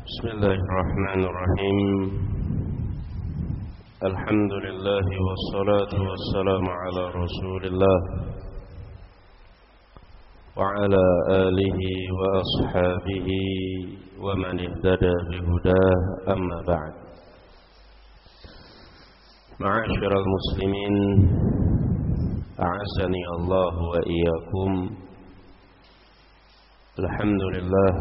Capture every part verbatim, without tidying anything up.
Bismillahirrahmanirrahim. Alhamdulillah wassalatu wassalamu ala Rasulillah wa ala alihi wa ashabihi wa man ihtada bihudah, amma ba'd. Ma'asyiral muslimin, a'azzani Allah wa iyyakum. Alhamdulillah,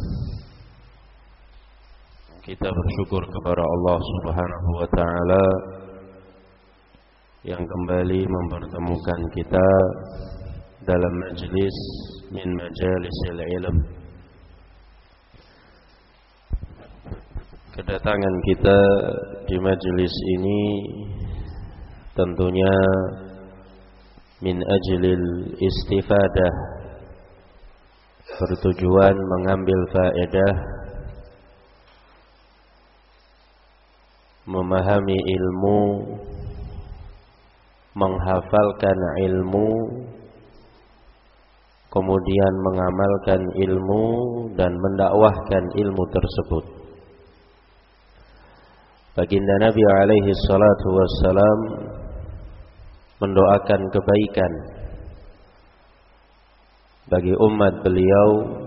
kita bersyukur kepada Allah Subhanahu wa ta'ala yang kembali mempertemukan kita dalam majlis min majalisil ilm. Kedatangan kita di majlis ini tentunya min ajlil istifadah, bertujuan mengambil faedah, memahami ilmu, menghafalkan ilmu, kemudian mengamalkan ilmu dan mendakwahkan ilmu tersebut. Baginda Nabi alaihi salatu wassalam mendoakan kebaikan bagi umat beliau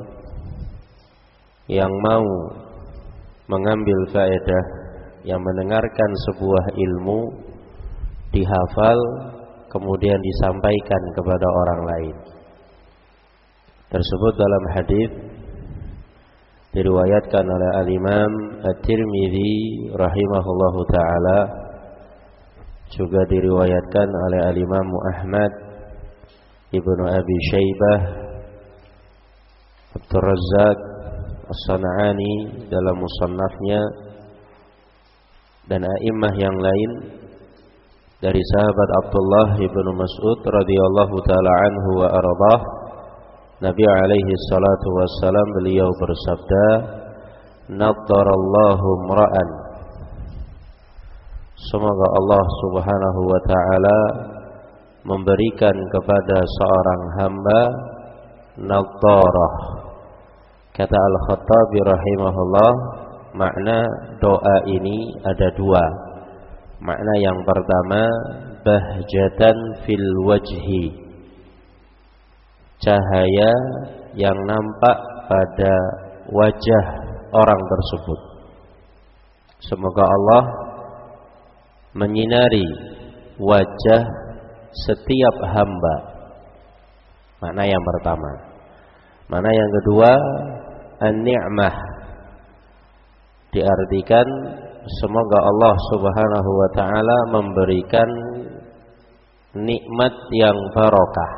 yang mau mengambil faedah, yang mendengarkan sebuah ilmu, dihafal, kemudian disampaikan kepada orang lain. Tersebut dalam hadis diriwayatkan oleh Al-Imam At-Tirmidzi rahimahullahu ta'ala, juga diriwayatkan oleh Al-Imam Ahmad, Ibnu Abi Syaibah, Abdur Razzaq As-San'ani dalam musannafnya, dan a'immah yang lain dari sahabat Abdullah ibnu Mas'ud radhiyallahu ta'ala anhu wa ardhah. Nabi alaihi salatu wassalam beliau bersabda, "Naddarallahu imra'an." Semoga Allah Subhanahu wa ta'ala memberikan kepada seorang hamba naddarah. Kata Al-Khattabi rahimahullah, makna doa ini ada dua. Makna yang pertama, bahjatan fil wajhi, cahaya yang nampak pada wajah orang tersebut. Semoga Allah menyinari wajah setiap hamba. Makna yang pertama. Makna yang kedua, an-ni'mah, diartikan semoga Allah Subhanahu wa ta'ala memberikan nikmat yang barokah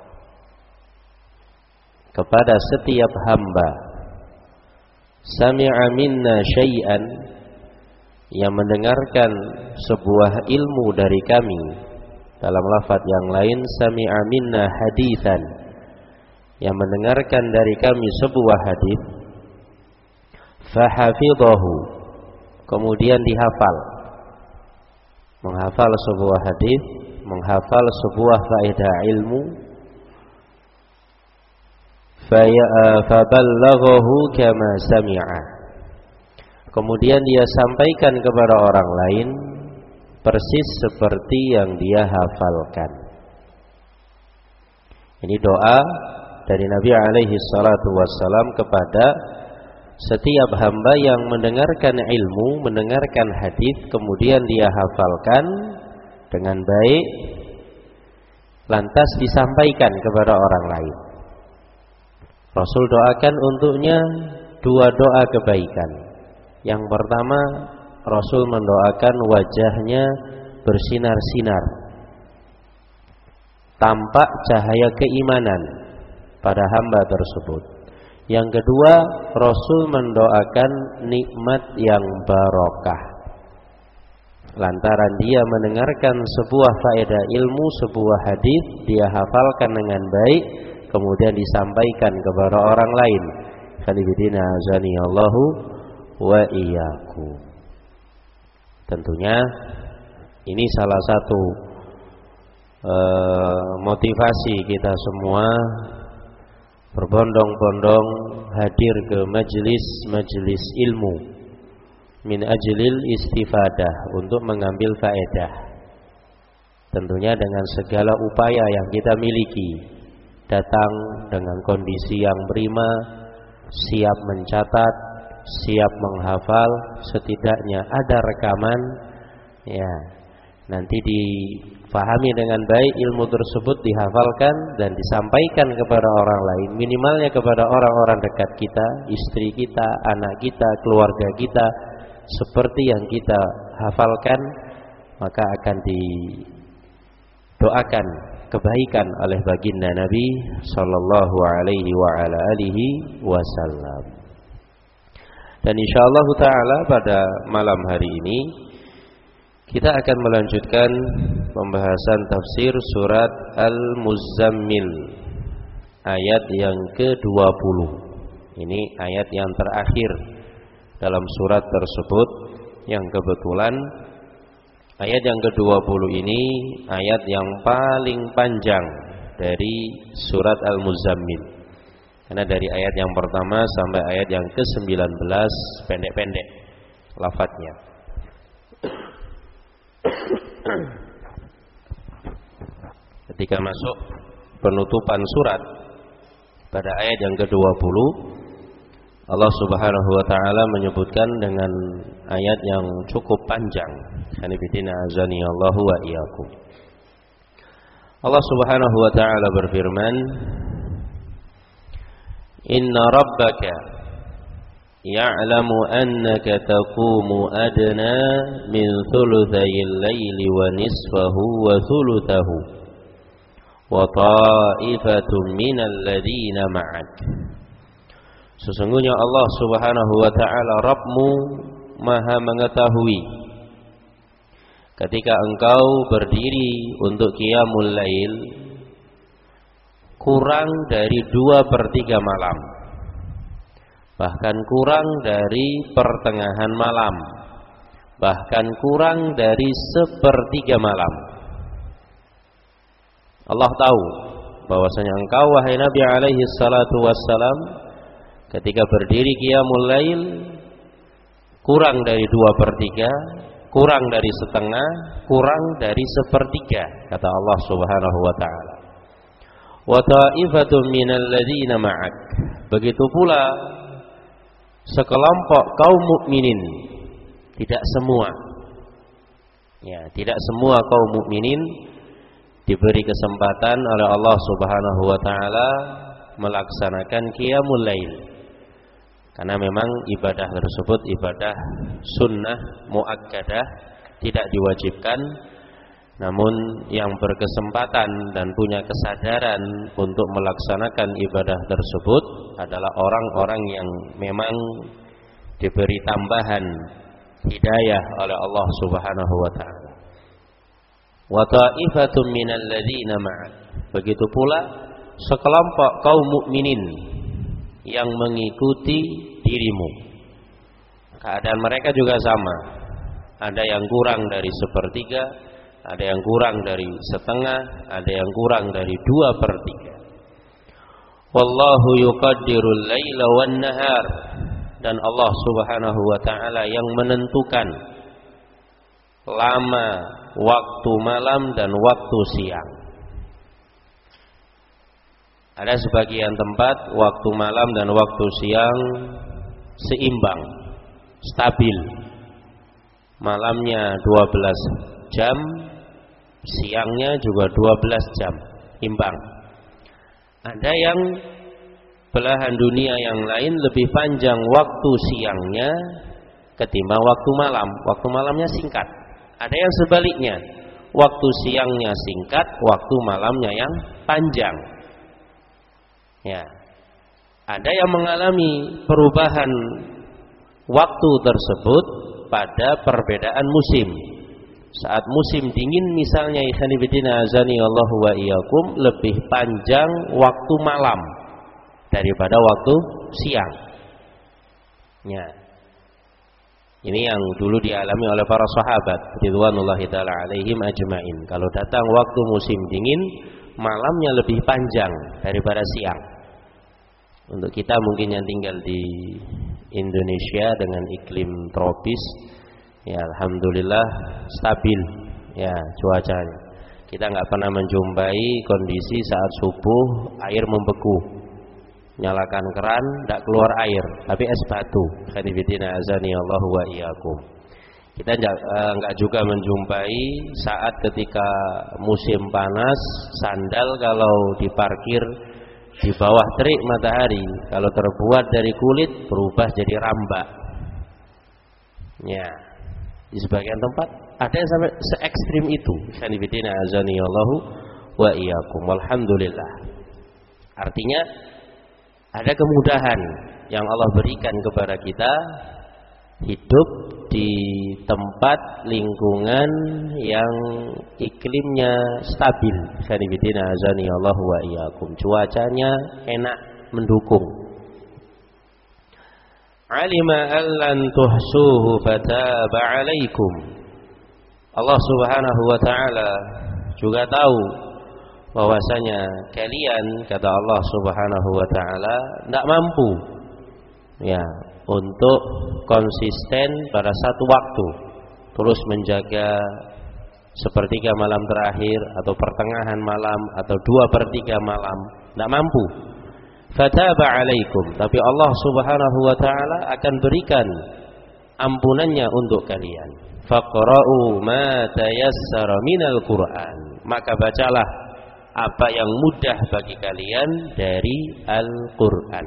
kepada setiap hamba. Sami'a minna syai'an, yang mendengarkan sebuah ilmu dari kami. Dalam lafaz yang lain, sami'a minna haditsan, yang mendengarkan dari kami sebuah hadis. Fahafidhahu, kemudian dihafal. Menghafal sebuah hadis, menghafal sebuah faedah ilmu. Faballaghahu kama sami'a, kemudian dia sampaikan kepada orang lain persis seperti yang dia hafalkan. Ini doa dari Nabi alaihi salatu wassalam kepada setiap hamba yang mendengarkan ilmu, mendengarkan hadis, kemudian dia hafalkan dengan baik, lantas disampaikan kepada orang lain. Rasul doakan untuknya dua doa kebaikan. Yang pertama, Rasul mendoakan wajahnya bersinar-sinar, tampak cahaya keimanan pada hamba tersebut. Yang kedua, Rasul mendoakan nikmat yang barokah, lantaran dia mendengarkan sebuah faedah ilmu, sebuah hadis, dia hafalkan dengan baik, kemudian disampaikan kepada orang lain. Khalifidina azani Allahu wa iyyakum. Tentunya ini salah satu uh, motivasi kita semua berbondong-bondong hadir ke majelis-majelis ilmu min ajlil istifadah, untuk mengambil faedah. Tentunya dengan segala upaya yang kita miliki, datang dengan kondisi yang prima, siap mencatat, siap menghafal, setidaknya ada rekaman, ya, nanti difahami dengan baik, ilmu tersebut dihafalkan dan disampaikan kepada orang lain, minimalnya kepada orang-orang dekat kita, istri kita, anak kita, keluarga kita, seperti yang kita hafalkan, maka akan didoakan kebaikan oleh baginda Nabi sallallahu alaihi wa ala alihi wasallam. Dan insyaallah taala pada malam hari ini kita akan melanjutkan pembahasan tafsir surat Al-Muzammil ayat yang ke dua puluh. Ini ayat yang terakhir dalam surat tersebut, yang kebetulan ayat yang ke dua puluh ini ayat yang paling panjang dari surat Al-Muzammil. Karena dari ayat yang pertama sampai ayat yang ke sembilan belas pendek-pendek lafadznya. Ketika masuk penutupan surat pada ayat yang ke dua puluh, Allah Subhanahu wa taala menyebutkan dengan ayat yang cukup panjang. Hanifidina azani Allahu wa iyyakum. Allah Subhanahu wa taala berfirman, "Inna rabbaka ya'lamu annaka taqumu adna min thuluthayil laili wa nisfahu wa thuluthahu wa ta'ifatun minal ladzina ma'ak." Sesungguhnya Allah Subhanahu wa taala Rabbmu Maha mengetahui ketika engkau berdiri untuk qiyamul lail kurang dari dua per tiga malam, bahkan kurang dari pertengahan malam, bahkan kurang dari sepertiga malam. Allah tahu bahwasanya engkau wahai Nabi alaihi salatu wassalam ketika berdiri qiyamul lail kurang dari dua per tiga, kurang dari setengah, kurang dari sepertiga, kata Allah Subhanahu wa taala. Wa ta'ifatun minal ladzina ma'ak. Begitu pula sekelompok kaum mukminin, tidak semua. Ya, tidak semua kaum mukminin diberi kesempatan oleh Allah Subhanahu wa taala melaksanakan qiyamul lail. Karena memang ibadah tersebut ibadah sunnah muakkadah, tidak diwajibkan. Namun yang berkesempatan dan punya kesadaran untuk melaksanakan ibadah tersebut adalah orang-orang yang memang diberi tambahan hidayah oleh Allah Subhanahu wa taala. Wa ta'ifatun minal ladzina ma'ak. Begitu pula sekelompok kaum mukminin yang mengikuti dirimu. Keadaan mereka juga sama. Ada yang kurang dari sepertiga, ada yang kurang dari setengah, ada yang kurang dari dua per tiga. Wallahu yuqaddirul laila wan nahar. Dan Allah Subhanahu wa taala yang menentukan lama waktu malam dan waktu siang. Ada sebagian tempat waktu malam dan waktu siang seimbang, stabil. Malamnya dua belas jam, siangnya juga dua belas jam, imbang. Ada yang belahan dunia yang lain lebih panjang waktu siangnya ketimbang waktu malam. Waktu malamnya singkat. Ada yang sebaliknya, waktu siangnya singkat, waktu malamnya yang panjang. Ya, ada yang mengalami perubahan waktu tersebut pada perbedaan musim. Saat musim dingin misalnya, ikhwan fillah azani Allahu wa iyyakum, lebih panjang waktu malam daripada waktu siang. Ya, ini yang dulu dialami oleh para sahabat ridwanullahi taala alaihim ajmain. Kalau datang waktu musim dingin, malamnya lebih panjang daripada siang. Untuk kita mungkin yang tinggal di Indonesia dengan iklim tropis, ya alhamdulillah stabil ya cuacanya. Kita nggak pernah menjumpai kondisi saat subuh air membeku, nyalakan keran tidak keluar air, tapi es batu. Khanifidina azani Allah wa iyyakum. Kita nggak juga menjumpai saat ketika musim panas sandal kalau diparkir di bawah terik matahari, kalau terbuat dari kulit berubah jadi rambak. Ya, di sebagian tempat ada yang sampai se ekstrim itu. Khanifidina azani Allah wa iyyakum. Alhamdulillah. Artinya ada kemudahan yang Allah berikan kepada kita hidup di tempat lingkungan yang iklimnya stabil. Khanifidina azani Allah wa iyyakum. Cuacanya enak, mendukung. Alima allan tuhsuhu fataba alaikum. Allah Subhanahu wa taala juga tahu bahwasanya kalian, kata Allah Subhanahu wa taala, tidak mampu ya untuk konsisten pada satu waktu terus menjaga sepertiga malam terakhir atau pertengahan malam atau dua per tiga malam, tidak mampu. Fataba alaikum, tapi Allah Subhanahu wa taala akan berikan ampunannya untuk kalian. Faqra'u ma tayassara minal Qur'an, maka bacalah apa yang mudah bagi kalian dari Al-Qur'an.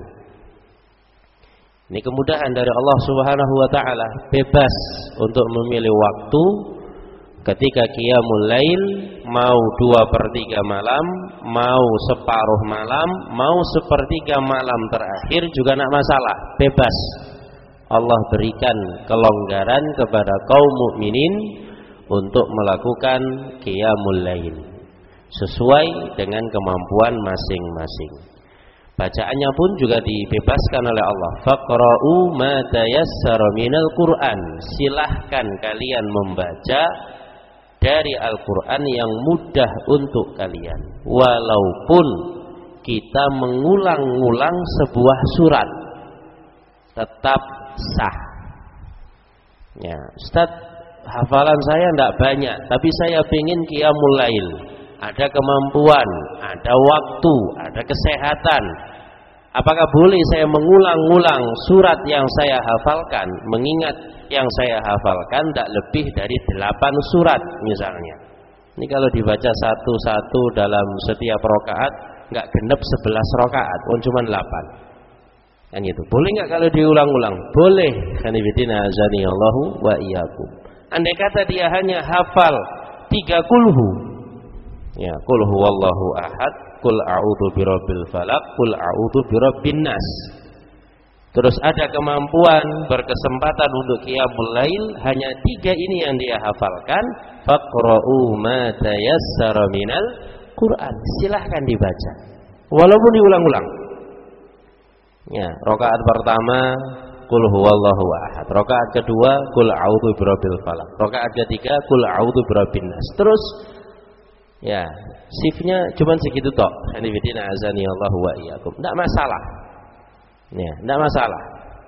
Ini kemudahan dari Allah Subhanahu wa taala, bebas untuk memilih waktu ketika qiyamul lail, mau dua per tiga malam, mau separuh malam, mau sepertiga malam terakhir juga tidak masalah, bebas. Allah berikan kelonggaran kepada kaum mukminin untuk melakukan qiyamul lail sesuai dengan kemampuan masing-masing. Bacaannya pun juga dibebaskan oleh Allah. Faqra'u ma tayassara minal Qur'an, silahkan kalian membaca dari Al-Quran yang mudah untuk kalian, walaupun kita mengulang-ulang sebuah surat tetap sah. Ya, Ustaz, hafalan saya tidak banyak, tapi saya ingin qiyamul lail, ada kemampuan, ada waktu, ada kesehatan. Apakah boleh saya mengulang-ulang surat yang saya hafalkan, mengingat yang saya hafalkan tidak lebih dari delapan surat misalnya. Ini kalau dibaca satu-satu dalam setiap rakaat nggak genep sebelas rakaat, pun cuma delapan. Kan itu. Boleh nggak kalau diulang-ulang? Boleh. Khanifidina azani Allahu wa iyyakum. Andai kata dia hanya hafal tiga kulhu, ya, qul huwallahu ahad, qul a'udzu birabbil falaq, qul a'udzu birabbin nas. Terus ada kemampuan, berkesempatan untuk qiyamul lail, hanya tiga ini yang dia hafalkan. Faqra'u ma tayassara minal Qur'an, silahkan dibaca walaupun diulang-ulang. Ya, rakaat pertama qul huwallahu ahad, rakaat kedua qul a'udzu birabbil falaq, rakaat ketiga qul a'udzu birabbin nas. Terus ya, shiftnya cuma segitu tok. Hanifidina azani Allahu wa iyyakum. Enggak masalah. Ya, tidak masalah.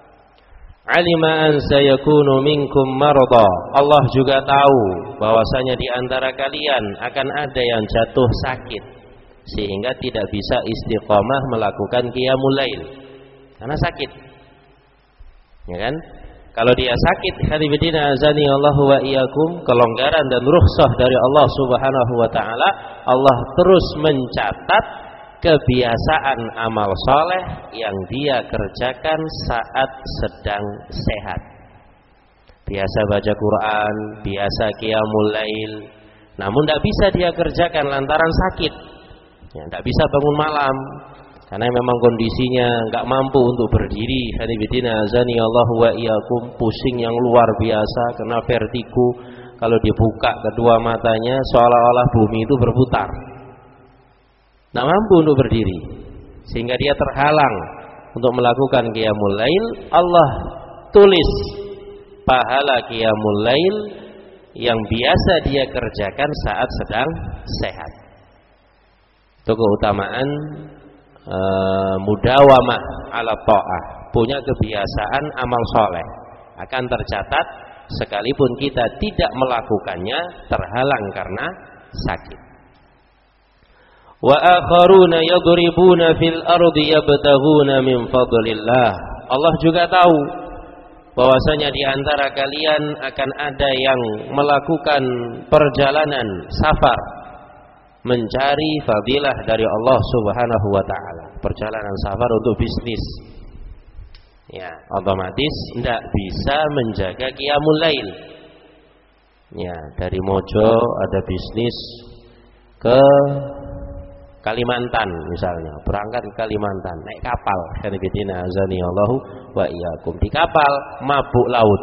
Alima an sayakunu minkum marada. Allah juga tahu bahwasanya di antara kalian akan ada yang jatuh sakit sehingga tidak bisa istiqamah melakukan qiyamul lail karena sakit. Ya kan? Kalau dia sakit, hadibidina azani Allahu wa iyyakum, kelonggaran dan rukhsah dari Allah Subhanahu wa taala, Allah terus mencatat kebiasaan amal soleh yang dia kerjakan saat sedang sehat. Biasa baca Quran, biasa qiyamul lail, namun tidak bisa dia kerjakan lantaran sakit. Ya, tidak bisa bangun malam karena memang kondisinya nggak mampu untuk berdiri. Hadibidina azani Allahu wa iyyakum, pusing yang luar biasa, kena vertigo. Kalau dibuka kedua matanya seolah-olah bumi itu berputar. Tak mampu untuk berdiri sehingga dia terhalang untuk melakukan qiyamul lail. Allah tulis pahala qiyamul lail yang biasa dia kerjakan saat sedang sehat. Itu keutamaan e, mudawamah ala ta'ah, punya kebiasaan amal soleh, akan tercatat sekalipun kita tidak melakukannya terhalang karena sakit. Wa akharuna yadribuna fil ardi yabtaghuna min fadlillah. Allah juga tahu bahwasanya di antara kalian akan ada yang melakukan perjalanan safar mencari fadilah dari Allah Subhanahu wa taala. Perjalanan safar untuk bisnis. Ya, otomatis tidak bisa menjaga qiyamul lail. Ya, dari Mojo ada bisnis ke Kalimantan misalnya, berangkat ke Kalimantan naik kapal, kanibidina azani Allahu wa iyyakum, di kapal mabuk laut.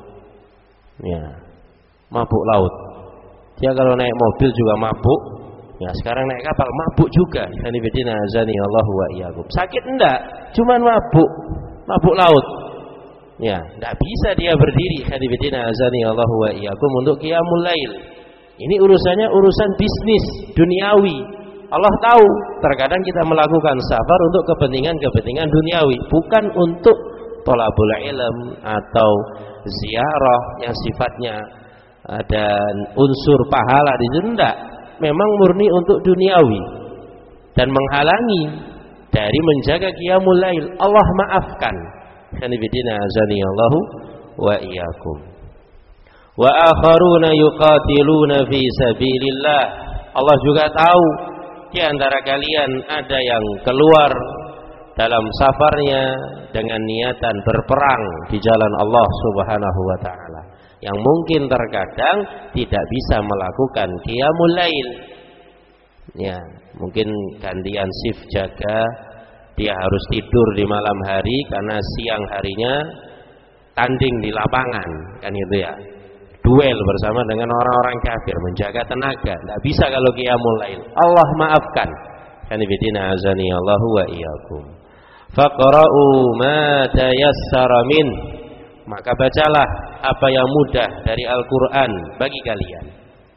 Ya, mabuk laut. Dia kalau naik mobil juga mabuk. Ya, sekarang naik kapal mabuk juga, kanibidina azani Allahu wa iyyakum. Sakit enggak, cuman mabuk. Mabuk laut. Ya, enggak bisa dia berdiri, kanibidina azani Allahu wa iyyakum, untuk qiyamul lail. Ini urusannya urusan bisnis duniawi. Allah tahu terkadang kita melakukan safar untuk kepentingan-kepentingan duniawi, bukan untuk thalabul ilm atau ziarah yang sifatnya ada unsur pahala di situ. Enggak, memang murni untuk duniawi dan menghalangi dari menjaga qiyamul lail. Allah maafkan. Kanibidina azani Allahu wa iyyakum. Wa akharuna yuqatiluna fi sabilillah. Allah juga tahu di antara kalian ada yang keluar dalam safarnya dengan niatan berperang di jalan Allah Subhanahu wa taala, yang mungkin terkadang tidak bisa melakukan qiyamul lail. Ya, mungkin gantian shift jaga, dia harus tidur di malam hari karena siang harinya tanding di lapangan, kan itu ya. Duel bersama dengan orang-orang kafir, menjaga tenaga, tidak bisa kalau qiyamul lail. Allah maafkan. Kanibidina azani Allahu wa iyyakum. Faqra'u ma tayassara min. Maka bacalah apa yang mudah dari Al-Qur'an bagi kalian.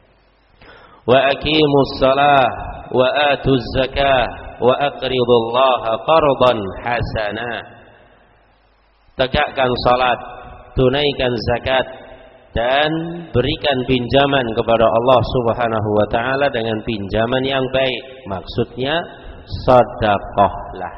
Wa aqimus shalah wa atuz zakah wa aqridullaha qardan hasanah. Tegakkan salat, tunaikan zakat, dan berikan pinjaman kepada Allah Subhanahu wa taala dengan pinjaman yang baik. Maksudnya sedekahlah.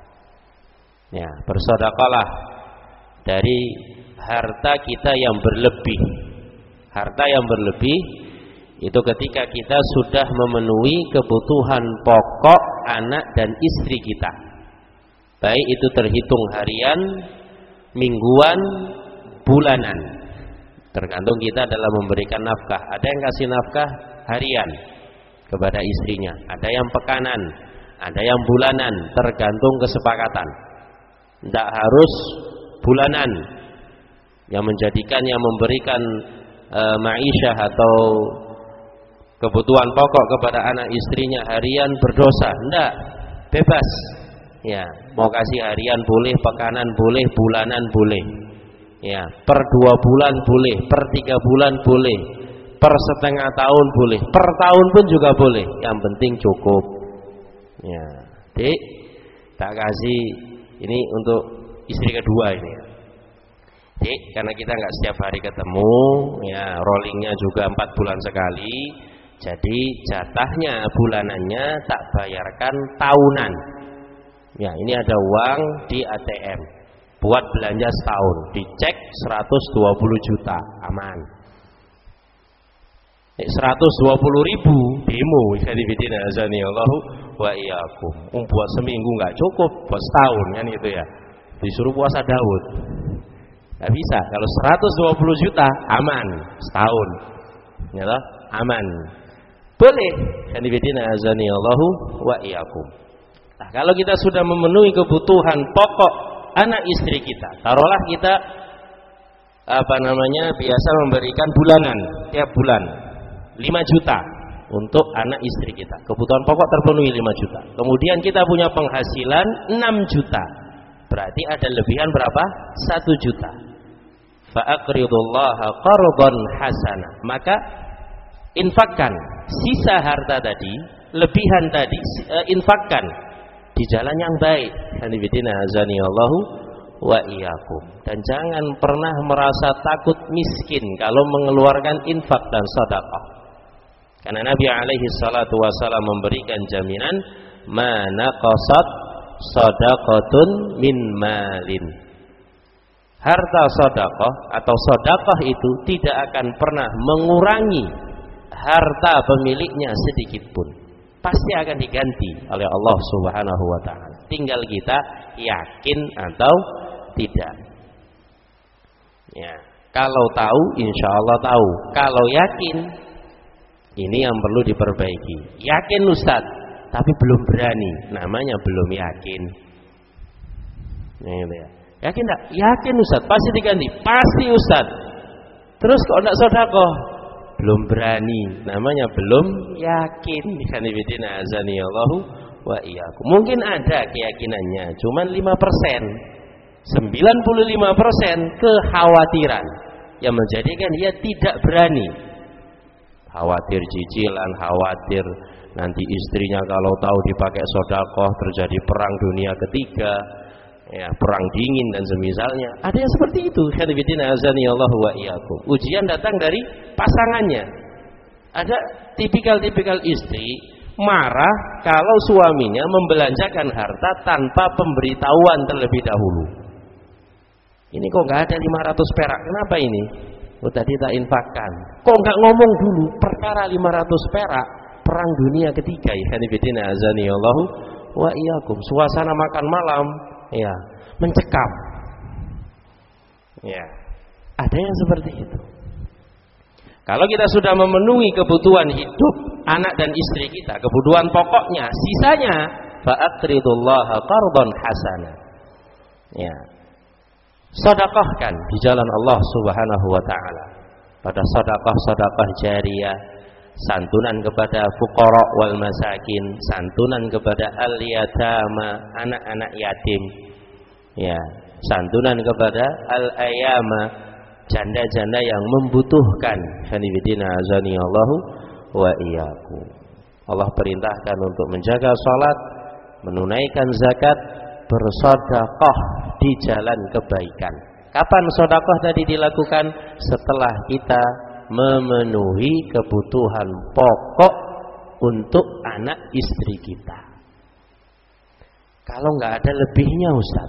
Ya, bersedekahlah dari harta kita yang berlebih. Harta yang berlebih itu ketika kita sudah memenuhi kebutuhan pokok anak dan istri kita. Baik itu terhitung harian, mingguan, bulanan. Tergantung kita dalam memberikan nafkah. Ada yang kasih nafkah harian kepada istrinya, ada yang pekanan, ada yang bulanan, tergantung kesepakatan. Tidak harus bulanan. Yang menjadikan, yang memberikan e, ma'isyah atau kebutuhan pokok kepada anak istrinya harian berdosa. Tidak, bebas. Ya, mau kasih harian boleh, pekanan boleh, bulanan boleh. Ya, per dua bulan boleh, per tiga bulan boleh, per setengah tahun boleh, per tahun pun juga boleh. Yang penting cukup. Ya, Dik, tak kasih ini untuk istri kedua ini. Dik, karena kita nggak setiap hari ketemu, ya rollingnya juga empat bulan sekali, jadi jatahnya bulanannya tak bayarkan tahunan. Ya, ini ada uang di A T M. Buat belanja setahun, dicek seratus dua puluh juta, aman. seratus dua puluh ribu demo, kanibidina azani Allahu wa iyyakum. Um, buat seminggu nggak cukup, buat setahun kan gitu ya. Disuruh puasa Daud, nggak bisa. Kalau seratus dua puluh juta, aman setahun, ya toh? Aman. Boleh, kanibidina azani Allahu wa iyyakum. Nah, kalau kita sudah memenuhi kebutuhan pokok anak istri kita, taruhlah kita apa namanya biasa memberikan bulanan tiap bulan lima juta untuk anak istri kita, kebutuhan pokok terpenuhi lima juta. Kemudian kita punya penghasilan enam juta, berarti ada lebihan berapa? satu juta. Fa aqridullaha qardan hasanah. Maka infakkan sisa harta tadi, lebihan tadi, infakkan di jalan yang baik. Hanifidina azanillahu wa iyyakum. Dan jangan pernah merasa takut miskin kalau mengeluarkan infak dan sedekah. Karena Nabi alaihi salatu wasallam memberikan jaminan mana qasad shadaqatun min malin. Harta sedekah atau sedekah itu tidak akan pernah mengurangi harta pemiliknya sedikit pun. Pasti akan diganti oleh Allah Subhanahu wa taala. Tinggal kita yakin atau tidak. Ya, kalau tahu insya Allah tahu. Kalau yakin, ini yang perlu diperbaiki. Yakin Ustaz, tapi belum berani. Namanya belum yakin. Nah, gitu ya. Yakin enggak? Yakin Ustaz, pasti diganti. Pasti Ustaz. Terus kok enggak sedekah? Belum berani. Namanya belum yakin. Hanifidina azanillahu wa iyyakum. Mungkin ada keyakinannya, cuman lima persen. sembilan puluh lima persen kekhawatiran yang menjadikan dia tidak berani. Khawatir cicilan, khawatir nanti istrinya kalau tahu dipakai sedekah terjadi perang dunia ketiga, ya, perang dingin dan semisalnya. Ada yang seperti itu. Khairuddin azanillahu wa iyyakum. Ujian datang dari pasangannya. Ada tipikal-tipikal istri marah kalau suaminya membelanjakan harta tanpa pemberitahuan terlebih dahulu. Ini kok nggak ada lima ratus perak? Kenapa ini? Oh, tadi tak infakkan. Kok nggak ngomong dulu perkara lima ratus perak perang dunia ketiga? Khairuddin azanillahu wa iyyakum. Suasana makan malam, ya, mencekam. Ya. Ada yang seperti itu. Kalau kita sudah memenuhi kebutuhan hidup anak dan istri kita, kebutuhan pokoknya, sisanya fa'aqridullaha qardan hasana. Ya. Sedekahkan di jalan Allah Subhanahu wa taala. Pada sedekah-sedekah jariyah, santunan kepada fuqara wal masakin, santunan kepada al-yatama, anak-anak yatim. Ya, santunan kepada al-ayama, janda-janda yang membutuhkan. Hanifidina azanillahu wa iyyakum. Allah perintahkan untuk menjaga salat, menunaikan zakat, bersedekah di jalan kebaikan. Kapan sedekah tadi dilakukan? Setelah kita memenuhi kebutuhan pokok untuk anak istri kita. Kalau nggak ada lebihnya Ustaz,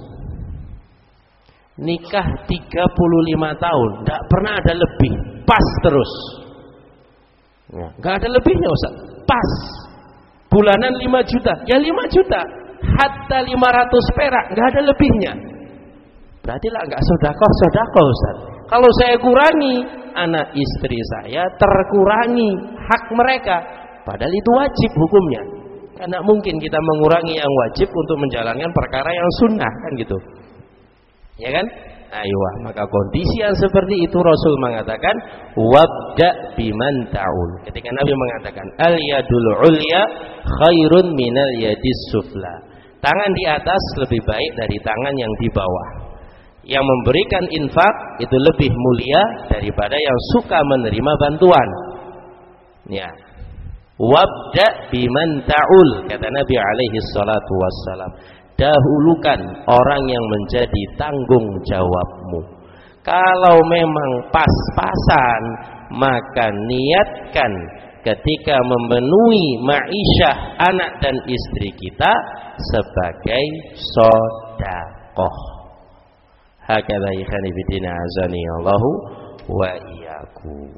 nikah tiga puluh lima tahun nggak pernah ada lebih, pas terus, nggak ada lebihnya Ustaz, pas. Bulanan lima juta, ya lima juta, hatta lima ratus perak nggak ada lebihnya. Berarti lah nggak sedekah sedekah Ustaz. Kalau saya kurangi, anak istri saya terkurangi hak mereka, padahal itu wajib hukumnya. Karena mungkin kita mengurangi yang wajib untuk menjalankan perkara yang sunnah, kan gitu. Ya kan? Ayo, maka kondisi yang seperti itu Rasul mengatakan wabda biman ta'ul. Ketika Nabi mengatakan al yadul ulya khairun minal yadis sufla. Tangan di atas lebih baik dari tangan yang di bawah. Yang memberikan infak itu lebih mulia daripada yang suka menerima bantuan. Ya. Wabda biman ta'ul, kata Nabi alaihi salatu wassalam. Dahulukan orang yang menjadi tanggung jawabmu. Kalau memang pas-pasan, maka niatkan ketika memenuhi ma'isyah anak dan istri kita sebagai sedekah. Hakadha ikhani bidina azani Allahu wa iyyakum.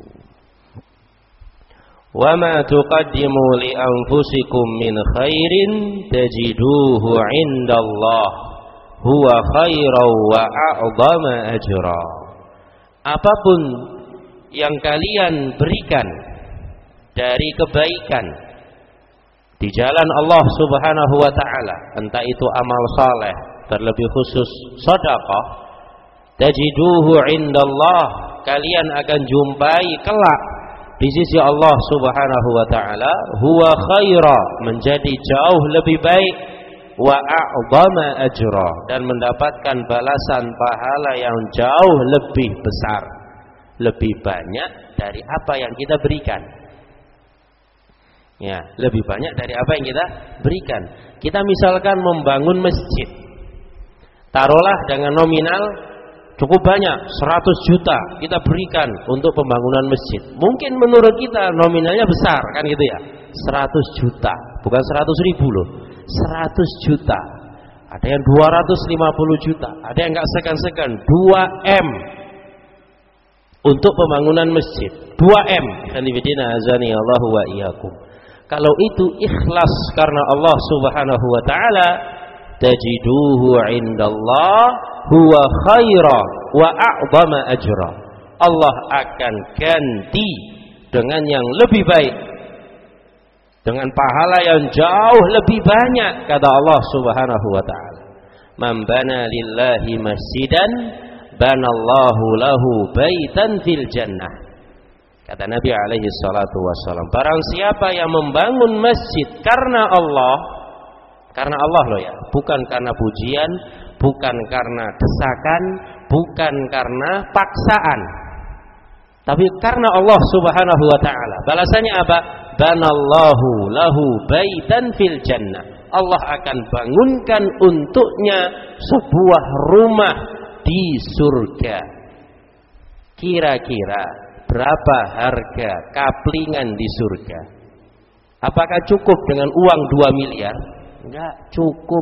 Wa ma tuqaddimu li anfusikum min khairin tajiduhu 'indallah huwa khairan wa a'dhama ajra. Apapun yang kalian berikan dari kebaikan di jalan Allah Subhanahu wa taala, entah itu amal saleh, terlebih khusus sedekah, tajiduhu 'indallah, kalian akan jumpai kelak di sisi Allah Subhanahu wa taala huwa khaira, menjadi jauh lebih baik, wa a'dhama ajra, dan mendapatkan balasan pahala yang jauh lebih besar, lebih banyak dari apa yang kita berikan. Ya, lebih banyak dari apa yang kita berikan. Kita misalkan membangun masjid. Taruhlah dengan nominal cukup banyak, seratus juta kita berikan untuk pembangunan masjid. Mungkin menurut kita nominalnya besar, kan gitu ya. seratus juta, bukan seratus ribu loh. seratus juta. Ada yang dua ratus lima puluh juta, ada yang enggak segan-segan dua M untuk pembangunan masjid. dua M. Khanifidina azani Allahu wa iyyakum. Kalau itu ikhlas karena Allah Subhanahu wa taala, tajiduhu indallah huwa khaira wa a'zama ajra. Allah akan ganti dengan yang lebih baik, dengan pahala yang jauh lebih banyak, kata Allah Subhanahu wa taala. Man bana lillahi masjidan banallahu lahu baitan fil jannah. Kata Nabi alaihi salatu wassalam, barang siapa yang membangun masjid karena Allah, karena Allah loh ya, bukan karena pujian, bukan karena desakan, bukan karena paksaan, tapi karena Allah Subhanahu wa taala. Balasannya apa? Banallahu lahu baitan fil jannah. Allah akan bangunkan untuknya sebuah rumah di surga. Kira-kira berapa harga kaplingan di surga? Apakah cukup dengan uang dua miliar? Enggak cukup.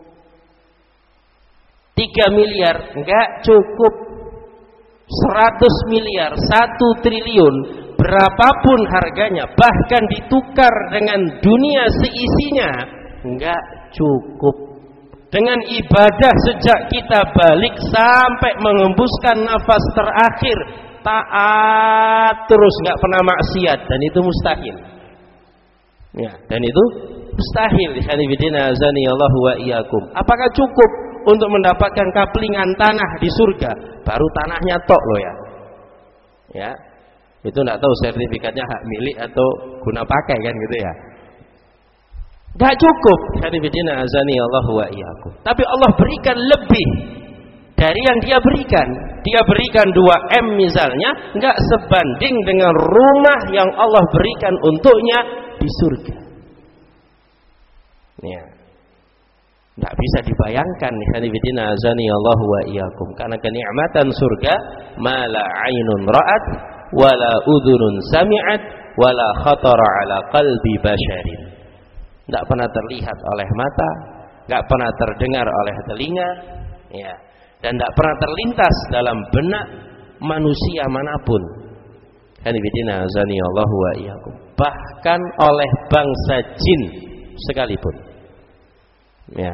tiga miliar? Enggak cukup. seratus miliar, satu triliun, berapapun harganya, bahkan ditukar dengan dunia seisinya, enggak cukup. Dengan ibadah sejak kita balik sampai mengembuskan nafas terakhir, taat terus, nggak pernah maksiat, dan itu mustahil. Ya, dan itu mustahil. Khanifidina azani Allahu wa iyyakum. Apakah cukup untuk mendapatkan kaplingan tanah di surga? Baru tanahnya tok loh ya. Ya, itu nggak tahu sertifikatnya hak milik atau guna pakai kan gitu ya. Nggak cukup. Khanifidina azani Allahu wa iyyakum. Tapi Allah berikan lebih dari yang dia berikan. Dia berikan dua M misalnya, enggak sebanding dengan rumah yang Allah berikan untuknya di surga. Ya. Enggak bisa dibayangkan nih, khanifidina azani Allahu wa iyyakum, karena kenikmatan surga mala ainun ra'at wala udhunun sami'at wala khatara ala qalbi basharin. Enggak pernah terlihat oleh mata, enggak pernah terdengar oleh telinga, ya. Dan tidak pernah terlintas dalam benak manusia manapun. Khanifidina azani Allahu wa iyyakum. Bahkan oleh bangsa jin sekalipun. Ya.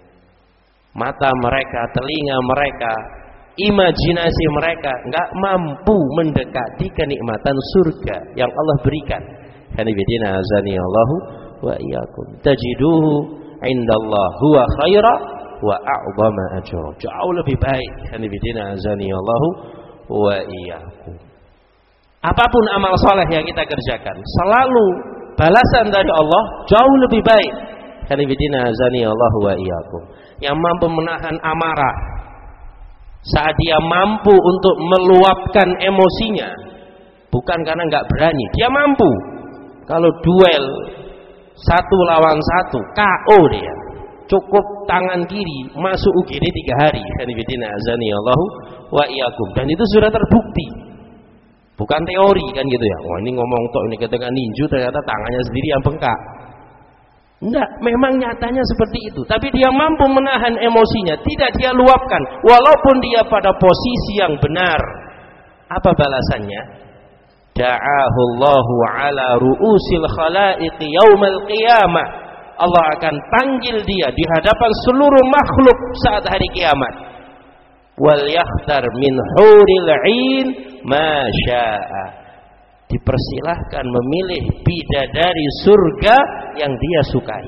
Mata mereka, telinga mereka, imajinasi mereka enggak mampu mendekati kenikmatan surga yang Allah berikan. Khanifidina azani Allahu wa iyyakum. Tajiduhu indallah huwa khaira wa a'zama ajra. Jauh lebih baik. Khanifidina azani Allahu wa iyyakum. Apapun amal soleh yang kita kerjakan, selalu balasan dari Allah jauh lebih baik. Khanifidina azani Allahu wa iyyakum. Yang mampu menahan amarah saat dia mampu untuk meluapkan emosinya, bukan karena enggak berani, dia mampu. Kalau duel satu lawan satu, K O dia. Cukup tangan kiri masuk U G D tiga hari. Khanifidina azani Allahu wa iyyakum. Dan itu sudah terbukti, bukan teori kan gitu ya. Wah, ini ngomong tok, ini ketika ninju ternyata tangannya sendiri yang bengkak. Enggak, memang nyatanya seperti itu. Tapi dia mampu menahan emosinya, tidak dia luapkan, walaupun dia pada posisi yang benar. Apa balasannya? Da'ahu Allahu ala ru'usil khalaiq yaumal qiyamah. Allah akan panggil dia di hadapan seluruh makhluk saat hari kiamat. Wal yakhtar min huril 'ain ma syaa. Dipersilahkan memilih bidadari surga yang dia sukai.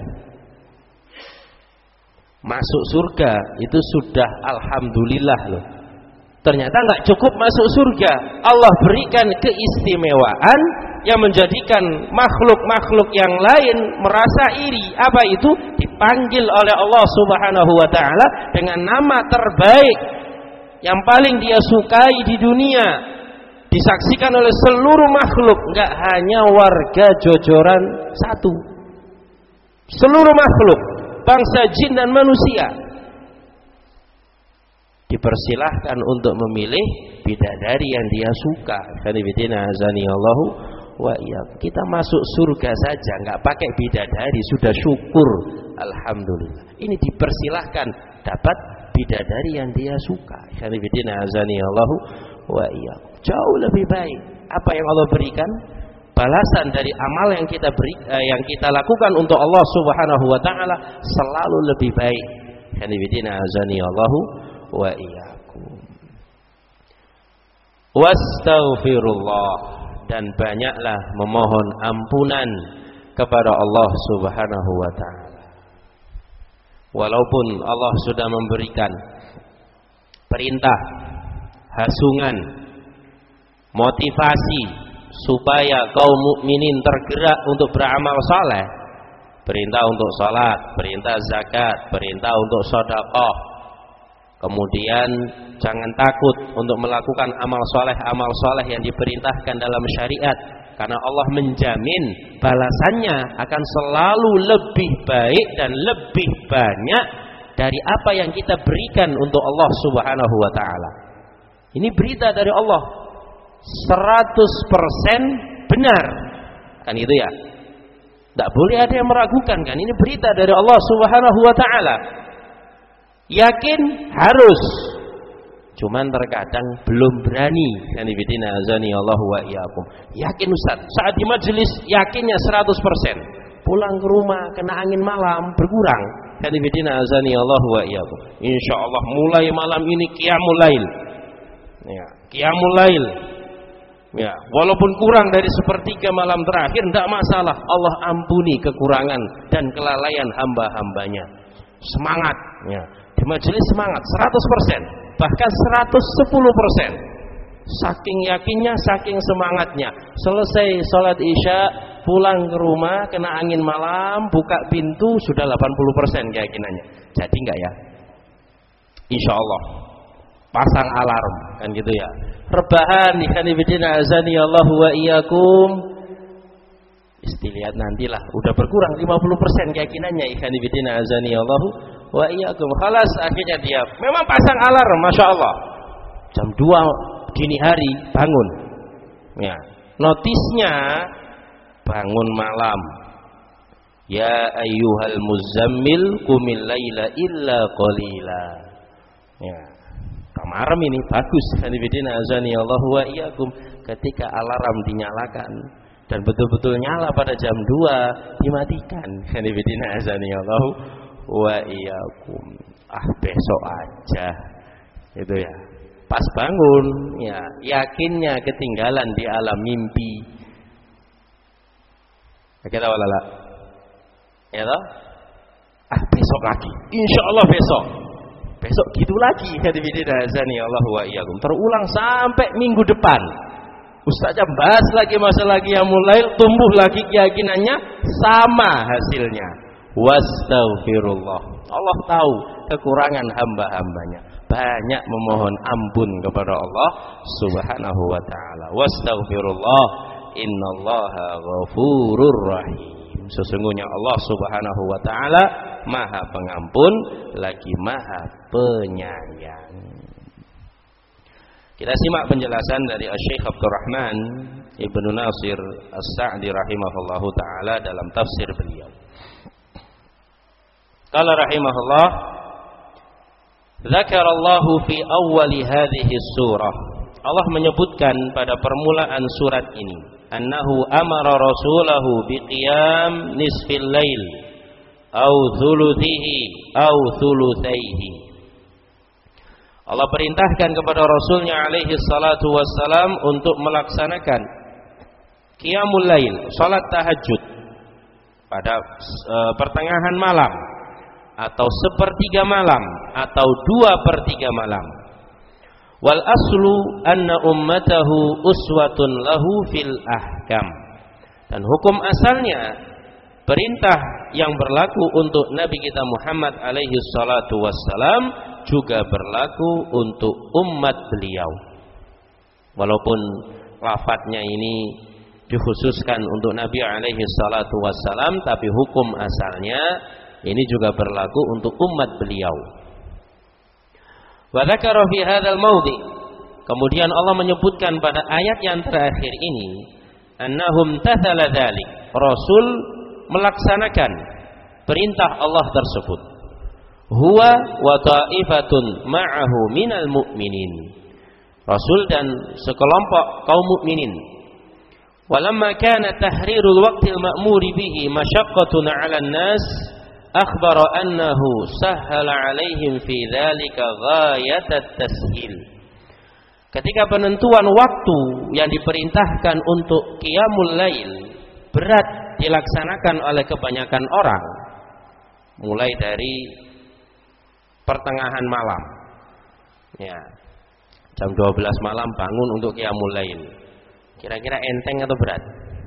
Masuk surga itu sudah alhamdulillah loh. Ternyata nggak cukup masuk surga, Allah berikan keistimewaan yang menjadikan makhluk-makhluk yang lain merasa iri. Apa itu? Dipanggil oleh Allah Subhanahu wa taala dengan nama terbaik yang paling dia sukai di dunia. disaksikan oleh seluruh makhluk, enggak hanya warga Jojoran satu. Seluruh makhluk, bangsa jin dan manusia dipersilahkan untuk memilih bidadari yang dia suka. Khanifiddina azanillahu wa iyyakum. Kita masuk surga saja enggak pakai bidadari sudah syukur, alhamdulillah. Ini dipersilahkan dapat bidadari yang dia suka. Khanifiddina azanillahu wa iyyakum. Jauh lebih baik apa yang Allah berikan, balasan dari amal yang kita beri, eh, yang kita lakukan untuk Allah Subhanahu wa taala selalu lebih baik. Khanifiddina azanillahu wa iyyakum. Wastaghfirullah, dan banyaklah memohon ampunan kepada Allah Subhanahu wa taala. Walaupun Allah sudah memberikan perintah, hasungan, motivasi supaya kaum mukminin tergerak untuk beramal saleh, perintah untuk salat, perintah zakat, perintah untuk sedekah. Kemudian jangan takut untuk melakukan amal soleh amal soleh yang diperintahkan dalam syariat, karena Allah menjamin balasannya akan selalu lebih baik dan lebih banyak dari apa yang kita berikan untuk Allah Subhanahu wa taala. Ini berita dari Allah seratus persen benar, kan itu ya. Tidak boleh ada yang meragukan, kan ini berita dari Allah Subhanahu wa taala. Yakin harus, cuman terkadang belum berani. Khanifiddina azanillahu wa iyyakum. Yakin Ustaz, saat di majelis yakinnya seratus persen, pulang ke rumah kena angin malam berkurang. Khanifiddina azanillahu wa iyyakum. Insyaallah mulai malam ini qiyamul lail. Ya, qiyamul lail. Ya, walaupun kurang dari sepertiga malam terakhir tidak masalah. Allah ampuni kekurangan dan kelalaian hamba-hambanya. Semangat, ya. Di majelis semangat seratus persen, bahkan seratus sepuluh persen. Saking yakinnya, saking semangatnya. Selesai sholat isya, pulang ke rumah kena angin malam, buka pintu sudah delapan puluh persen keyakinannya. Jadi enggak ya? Insya Allah. Pasang alarm, kan gitu ya. Rebahan, ikhwanifidina azanillahu wa iyyakum. Istilihat nantilah, udah berkurang lima puluh persen keyakinannya, ikhwanifidina azanillahu wa iyyakum. Khalas, akhirnya dia memang pasang alarm, masya Allah. Jam dua dini hari bangun. Ya, notisnya bangun malam. Ya ayyuhal muzammil qumil laila illa qalila. Ya. Kemarin ini bagus, hanifidina azani Allah wa iyyakum, ketika alarm dinyalakan dan betul-betul nyala pada jam dua dimatikan. Hanifidina azani Allah wa iyyakum. Ah, besok aja. Itu ya. Pas bangun, ya, yakinnya ketinggalan di alam mimpi. Kita walala. Ya toh? Ah, besok lagi. Insyaallah besok. Besok gitu lagi, hadifidina azani Allah wa iyyakum. Terulang sampai minggu depan. Ustaznya bahas lagi masalah qiyamul lail, tumbuh lagi keyakinannya, sama hasilnya. Wastaghfirullah. Allah tahu kekurangan hamba-hambanya. Banyak memohon ampun kepada Allah Subhanahu wa taala. Wastaghfirullah, innallaha ghafurur rahim. Sesungguhnya Allah Subhanahu wa taala Maha Pengampun lagi Maha Penyayang. Kita simak penjelasan dari Asy-Syaikh Abdurrahman Ibnu Nasir As-Sa'di rahimahullahu taala dalam tafsir beliau. Qala rahimahullah, dzakarallahu fi awwali hadhihi surah. Allah menyebutkan pada permulaan surat ini, annahu amara rasulahu biqiyam nisfil lail au thuluthihi au thuluthaihi. Allah perintahkan kepada Rasulnya alaihi salatu wassalam untuk melaksanakan qiyamul lail, salat tahajud pada e, pertengahan malam atau sepertiga malam atau dua per tiga malam. Wal aslu anna ummatahu uswatun lahu fil ahkam. Dan hukum asalnya perintah yang berlaku untuk Nabi kita Muhammad alaihi salatu wassalam juga berlaku untuk umat beliau. Walaupun lafadznya ini dikhususkan untuk Nabi alaihi salatu wassalam, tapi hukum asalnya ini juga berlaku untuk umat beliau. Wa dzakara fi hadzal maudhi', kemudian Allah menyebutkan pada ayat yang terakhir ini, annahum tathala dzalik, Rasul melaksanakan perintah Allah tersebut. Huwa wa ta'ifatun ma'ahu minal mu'minin, Rasul dan sekelompok kaum mukminin. Walamma kana tahrirul waqtil ma'muri bihi masyaqqatun 'alan nas, akhbara annahu sahhala 'alaihim fi dzalika ghayatat tashil. Ketika penentuan waktu yang diperintahkan untuk qiyamul lail berat dilaksanakan oleh kebanyakan orang, mulai dari pertengahan malam, ya, jam dua belas malam bangun untuk qiyamul lail. Kira-kira enteng atau berat?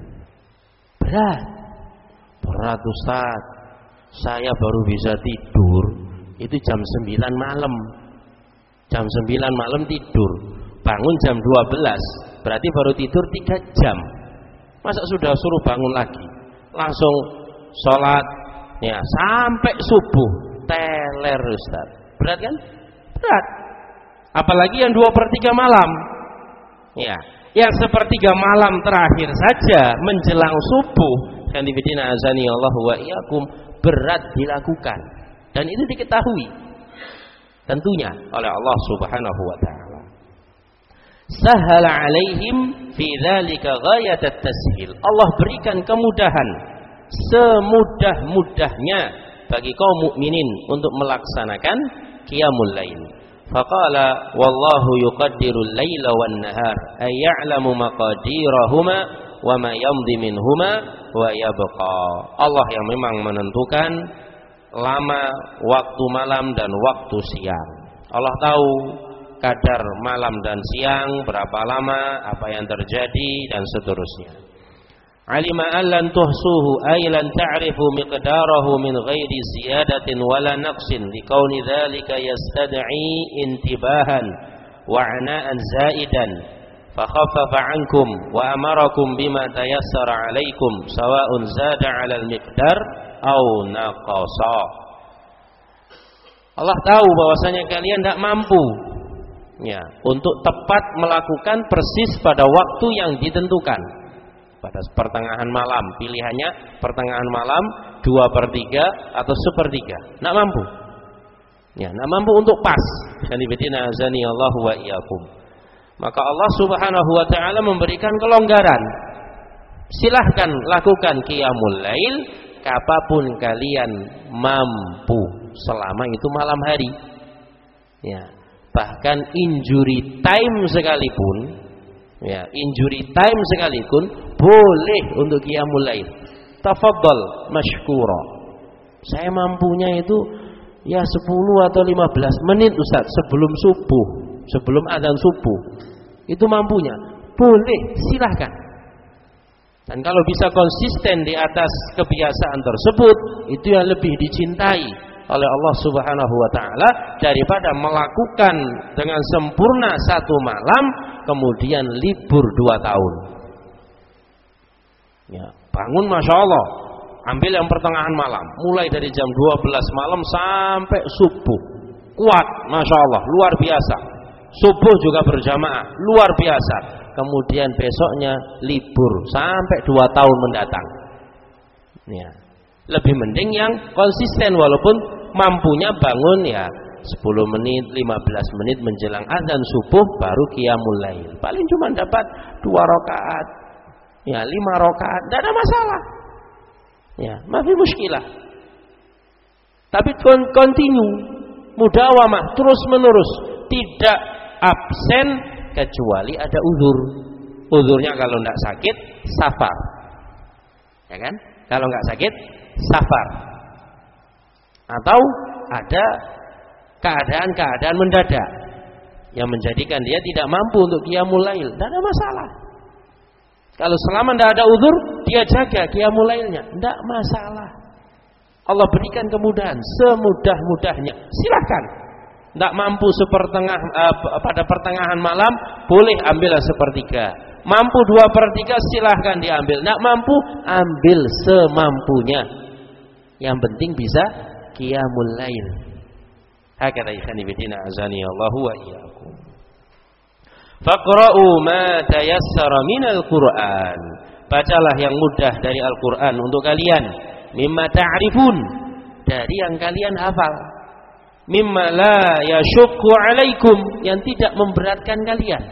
Berat. Berat, Ustaz. Saya baru bisa tidur itu jam sembilan malam. Jam sembilan malam tidur, bangun jam dua belas, berarti baru tidur tiga jam. Masa sudah suruh bangun lagi? Langsung sholat, ya, sampai subuh, teler, Ustaz. Berat kan? Berat. Apalagi yang dua per tiga malam, ya, yang sepertiga malam terakhir saja menjelang subuh, yang dibidina azani Allah wa iyyakum, berat dilakukan, dan itu diketahui tentunya oleh Allah Subhanahu wa taala. Sahala alaihim fi dzalika ghayatat tashil, Allah berikan kemudahan semudah-mudahnya bagi kaum mukminin untuk melaksanakan qiyamul lail. Faqala wallahu yuqaddirul laila wan nahar ay ya'lamu maqadirahuma wa ma yamdi minhuma wa yabqa. Allah yang memang menentukan lama waktu malam dan waktu siang. Allah tahu kadar malam dan siang, berapa lama, apa yang terjadi, dan seterusnya. Alima an lan tuhsuhu ay lan ta'rifu miqdarahu min ghairi ziyadatin wala naqsin liqauni dzalika yastad'i intibahan wa 'ana'an zaidan fa khaffafa 'ankum wa amarakum bima tayassara 'alaikum sawa'un zada 'alal miqdar aw naqasa. Allah tahu bahwasanya kalian tidak mampu, ya, untuk tepat melakukan persis pada waktu yang ditentukan. Pada pertengahan malam, pilihannya pertengahan malam, dua per tiga atau sepertiga, nak mampu, ya, nak mampu untuk pas. Sanibidina azani Allah wa iyyakum. Maka Allah Subhanahu wa taala memberikan kelonggaran. Silahkan lakukan qiyamul lail kapanpun kalian mampu, selama itu malam hari, ya. Bahkan injury time sekalipun, ya, injury time sekalipun boleh untuk qiyamul lail. Tafadhal mashkura. Saya mampunya itu ya sepuluh atau lima belas menit Ustaz sebelum subuh, sebelum adzan subuh. Itu mampunya. Boleh, silahkan. Dan kalau bisa konsisten di atas kebiasaan tersebut, itu yang lebih dicintai oleh Allah Subhanahu wa taala daripada melakukan dengan sempurna satu malam kemudian libur dua tahun. Ya, bangun Masya Allah, ambil yang pertengahan malam, mulai dari jam dua belas malam sampai subuh, kuat Masya Allah, luar biasa. Subuh juga berjamaah, luar biasa. Kemudian besoknya libur sampai dua tahun mendatang, ya. Lebih mending yang konsisten, walaupun mampunya bangun ya sepuluh menit, lima belas menit menjelang azan subuh baru qiyamul lail. Paling cuma dapat dua rakaat, ya lima rakaat, tidak ada masalah, ya, mafi muskilah. Tapi continue, mudawamah, terus menerus, tidak absen kecuali ada uzur. Uzurnya kalau tidak sakit, safar, ya kan? Kalau nggak sakit, safar, atau ada keadaan-keadaan mendadak yang menjadikan dia tidak mampu untuk qiyamul lail, tidak ada masalah. Kalau selama tidak ada uzur, dia jaga qiyamul lailnya, tidak masalah. Allah berikan kemudahan semudah-mudahnya. Silakan. Tidak mampu sepertengah uh, pada pertengahan malam, boleh ambil sepertiga. Mampu dua per tiga, silahkan diambil. Tidak mampu, ambil semampunya. Yang penting bisa qiyamul lail. Hakata ikhwani fillah azani Allah wa iyyakum. Faqra'u ma tayassara minal Qur'an. Bacalah yang mudah dari Al-Qur'an untuk kalian. Mimma ta'rifun, dari yang kalian hafal. Mimma la yashukku alaikum, yang tidak memberatkan kalian.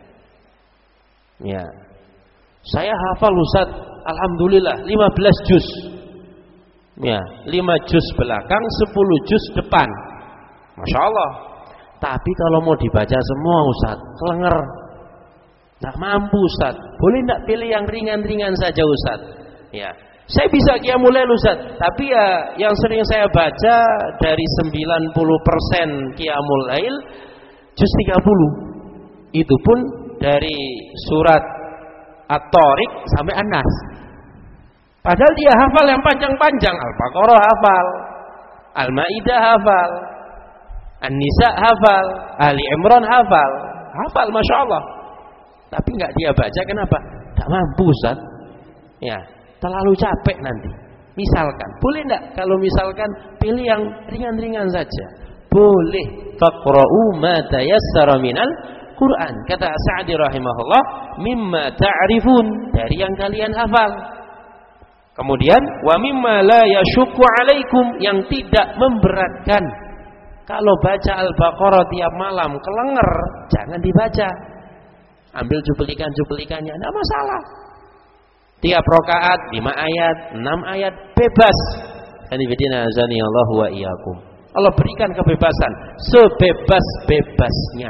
Ya. Saya hafal Ustaz, alhamdulillah lima belas juz. Ya, lima juz belakang, sepuluh juz depan. Masya Allah. Tapi kalau mau dibaca semua Ustaz, kelenger. Tidak mampu Ustaz. Boleh tidak pilih yang ringan-ringan saja Ustaz? Ya. Saya bisa qiyamul lail Ustaz, tapi ya yang sering saya baca dari sembilan puluh persen qiyamul lail juz tiga puluh. Itu pun dari surat At-Tariq sampai An-Nas. Padahal dia hafal yang panjang-panjang, Al-Baqarah hafal, Al-Maidah hafal, An-Nisa hafal, Ali Imran hafal, hafal Masya Allah. Tapi nggak dia baca, kenapa? Tak mampu Ustaz. Ya, terlalu capek nanti. Misalkan, boleh enggak kalau misalkan pilih yang ringan-ringan saja? Boleh. Faqra'u ma tayassara minal Quran. Kata Sa'di rahimahullah, mimma ta'rifun, dari yang kalian hafal. Kemudian wa mimma la yashukku alaikum, yang tidak memberatkan. Kalau baca Al-Baqarah tiap malam kelenger, jangan dibaca. Ambil cuplikan-cuplikannya, tidak masalah. Tiap rakaat lima ayat, enam ayat, bebas. Anifidina azani Allah wa iyyakum. Allah berikan kebebasan sebebas-bebasnya.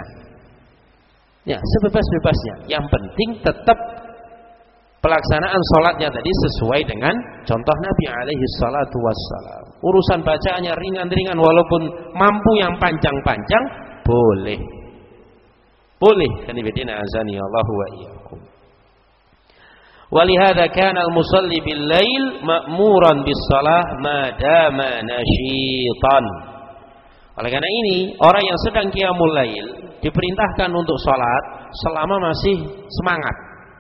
Ya, sebebas-bebasnya. Yang penting tetap pelaksanaan sholatnya tadi sesuai dengan contoh Nabi alaihi salatu wassalam. Urusan bacaannya ringan-ringan, walaupun mampu yang panjang-panjang, boleh. Boleh. Anifidina azani Allah wa iyyakum. Walihada kana al-musalli bil-lail ma'muran bis-shalah ma dama nasyitan. Oleh karena ini, orang yang sedang qiyamul lail diperintahkan untuk salat selama masih semangat.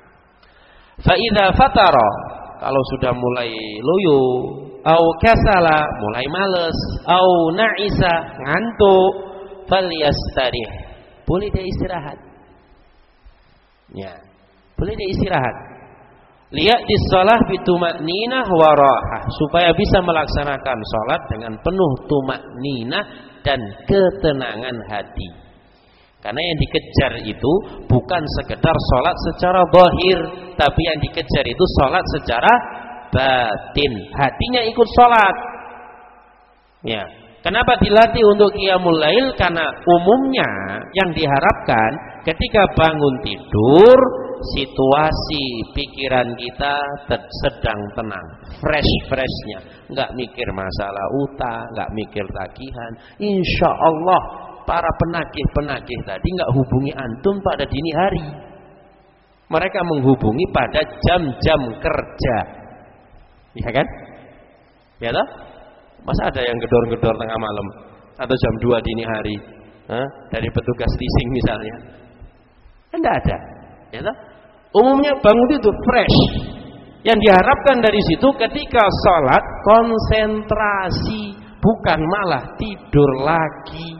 Fa idza fatara, kalau sudah mulai loyo, au kasala, mulai males, au na'isa, ngantuk, falyastarih. Boleh dia istirahat. Ya, boleh dia istirahat. Lihat di shalah bituma'ninah wa rahah, supaya bisa melaksanakan salat dengan penuh tuma'ninah dan ketenangan hati. Karena yang dikejar itu bukan sekedar salat secara zahir, tapi yang dikejar itu salat secara batin. Hatinya ikut salat. Ya. Kenapa dilatih untuk qiyamul lail? Karena umumnya yang diharapkan ketika bangun tidur, situasi pikiran kita sedang tenang, fresh-freshnya, nggak mikir masalah utang, nggak mikir tagihan. Insya Allah para penagih-penagih tadi nggak hubungi antum pada dini hari, mereka menghubungi pada jam-jam kerja, ya kan? Ya toh? Masa ada yang gedor-gedor tengah malam atau jam dua dini hari, Hah? dari petugas leasing misalnya? Tidak ada. Ya toh? Umumnya bangun itu fresh. Yang diharapkan dari situ ketika sholat konsentrasi, bukan malah tidur lagi.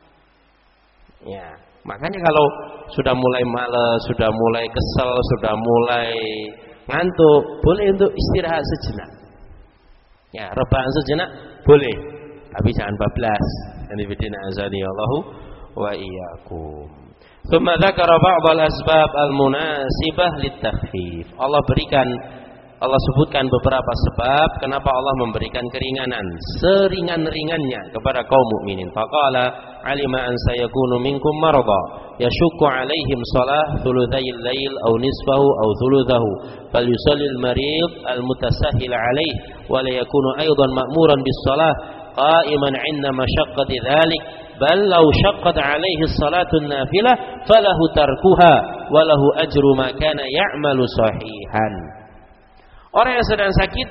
Ya, makanya kalau sudah mulai malas, sudah mulai kesel, sudah mulai ngantuk, boleh untuk istirahat sejenak. Ya, rebahan sejenak boleh, tapi jangan bablas. Anifidina azani Allahu wa iyyakum. Tsumma dzakara ba'd al-asbab al-munasibah lit-takhfif. Allah berikan, Allah sebutkan beberapa sebab kenapa Allah memberikan keringanan seringan-ringannya kepada kaum mukminin. Faqala alima an sayakunu minkum marada yashukku alaihim shalah thulutsayil lail aw nisfahu aw thulutsahu falyusalli al-marid al-mutasahhil alaih wa la yakunu aidan ma'muran bis-shalah qa'iman 'inda mashaqqati dzalik bal law syaqqat alaihi salatu nafilah falahu tarkuha wa lahu ajru ma kana ya'malu sahihan. Orang yang sedang sakit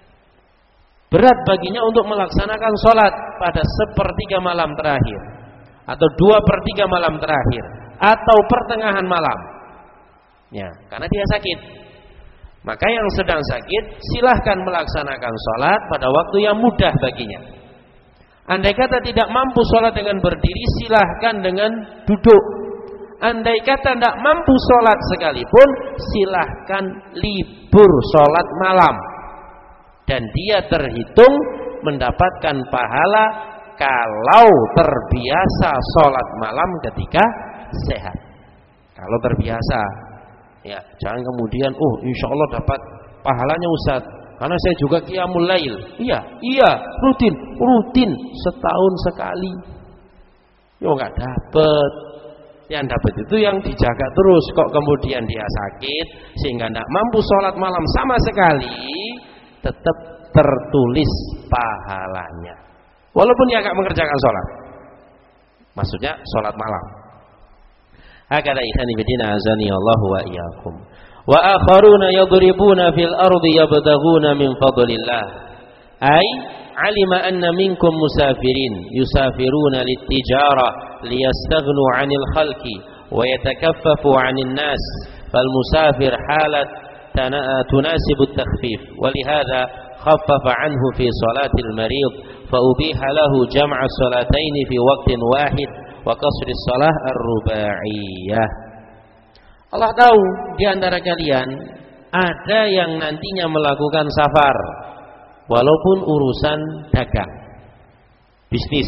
berat baginya untuk melaksanakan sholat pada sepertiga malam terakhir. atau dua per tiga malam terakhir, atau pertengahan malam. Ya, karena dia sakit. Maka yang sedang sakit silahkan melaksanakan sholat pada waktu yang mudah baginya. Andai kata tidak mampu sholat dengan berdiri, silahkan dengan duduk. Andai kata tidak mampu sholat sekalipun, silahkan libur sholat malam. Dan dia terhitung mendapatkan pahala kalau terbiasa sholat malam ketika sehat. Kalau terbiasa, ya jangan kemudian, oh insya Allah dapat pahalanya Ustaz, karena saya juga qiyamul lail. Iya, iya, rutin, rutin setahun sekali. Yo nggak dapat. Yang dapat itu yang dijaga terus. Kok kemudian dia sakit sehingga tidak mampu sholat malam sama sekali, tetap tertulis pahalanya. Walaupun dia nggak mengerjakan sholat. Maksudnya sholat malam. Hakada ikhani bidina azani Allah wa iyyakum. Wa akharuna yadribuna fil ardi yabtaghuna min fadlillah. Ay alima anna minkum musafirin yusafiruna littijara liyastaghnu 'anil khalqi wa yatakaffafu 'anil nas. Fal musafir halat tunasibu at-takhfif. Wa lihadha khaffafa 'anhu fi salatil marid fa ubiha lahu jam'a salataini fi waqtin wahid wa qasri shalah ar-rubaiyah. Allah tahu di antara kalian ada yang nantinya melakukan safar walaupun urusan dagang, bisnis.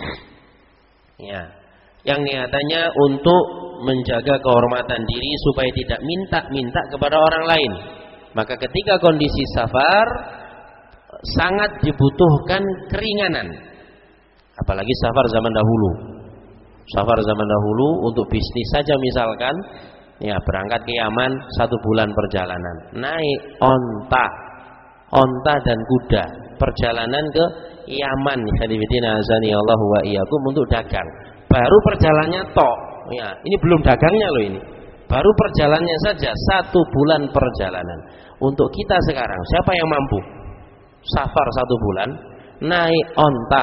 Ya, yang niatannya untuk menjaga kehormatan diri supaya tidak minta-minta kepada orang lain. Maka ketika kondisi safar sangat dibutuhkan keringanan. Apalagi safar zaman dahulu. Safar zaman dahulu untuk bisnis saja misalkan, ya berangkat ke Yaman satu bulan perjalanan, naik onta, onta dan kuda, perjalanan ke Yaman, hadifidina azani Allah wa iyyakum, untuk dagang. Baru perjalanannya tok, ya ini belum dagangnya loh ini. Baru perjalanannya saja satu bulan perjalanan. Untuk kita sekarang, siapa yang mampu safar satu bulan, naik onta?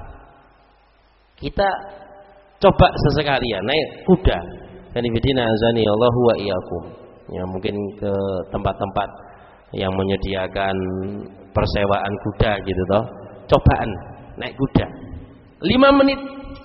Kita coba sesekali ya naik kuda. Hadifidina azani Allah wa iyyakum. Ya mungkin ke tempat-tempat yang menyediakan persewaan kuda gitu toh. Cobaan naik kuda lima menit.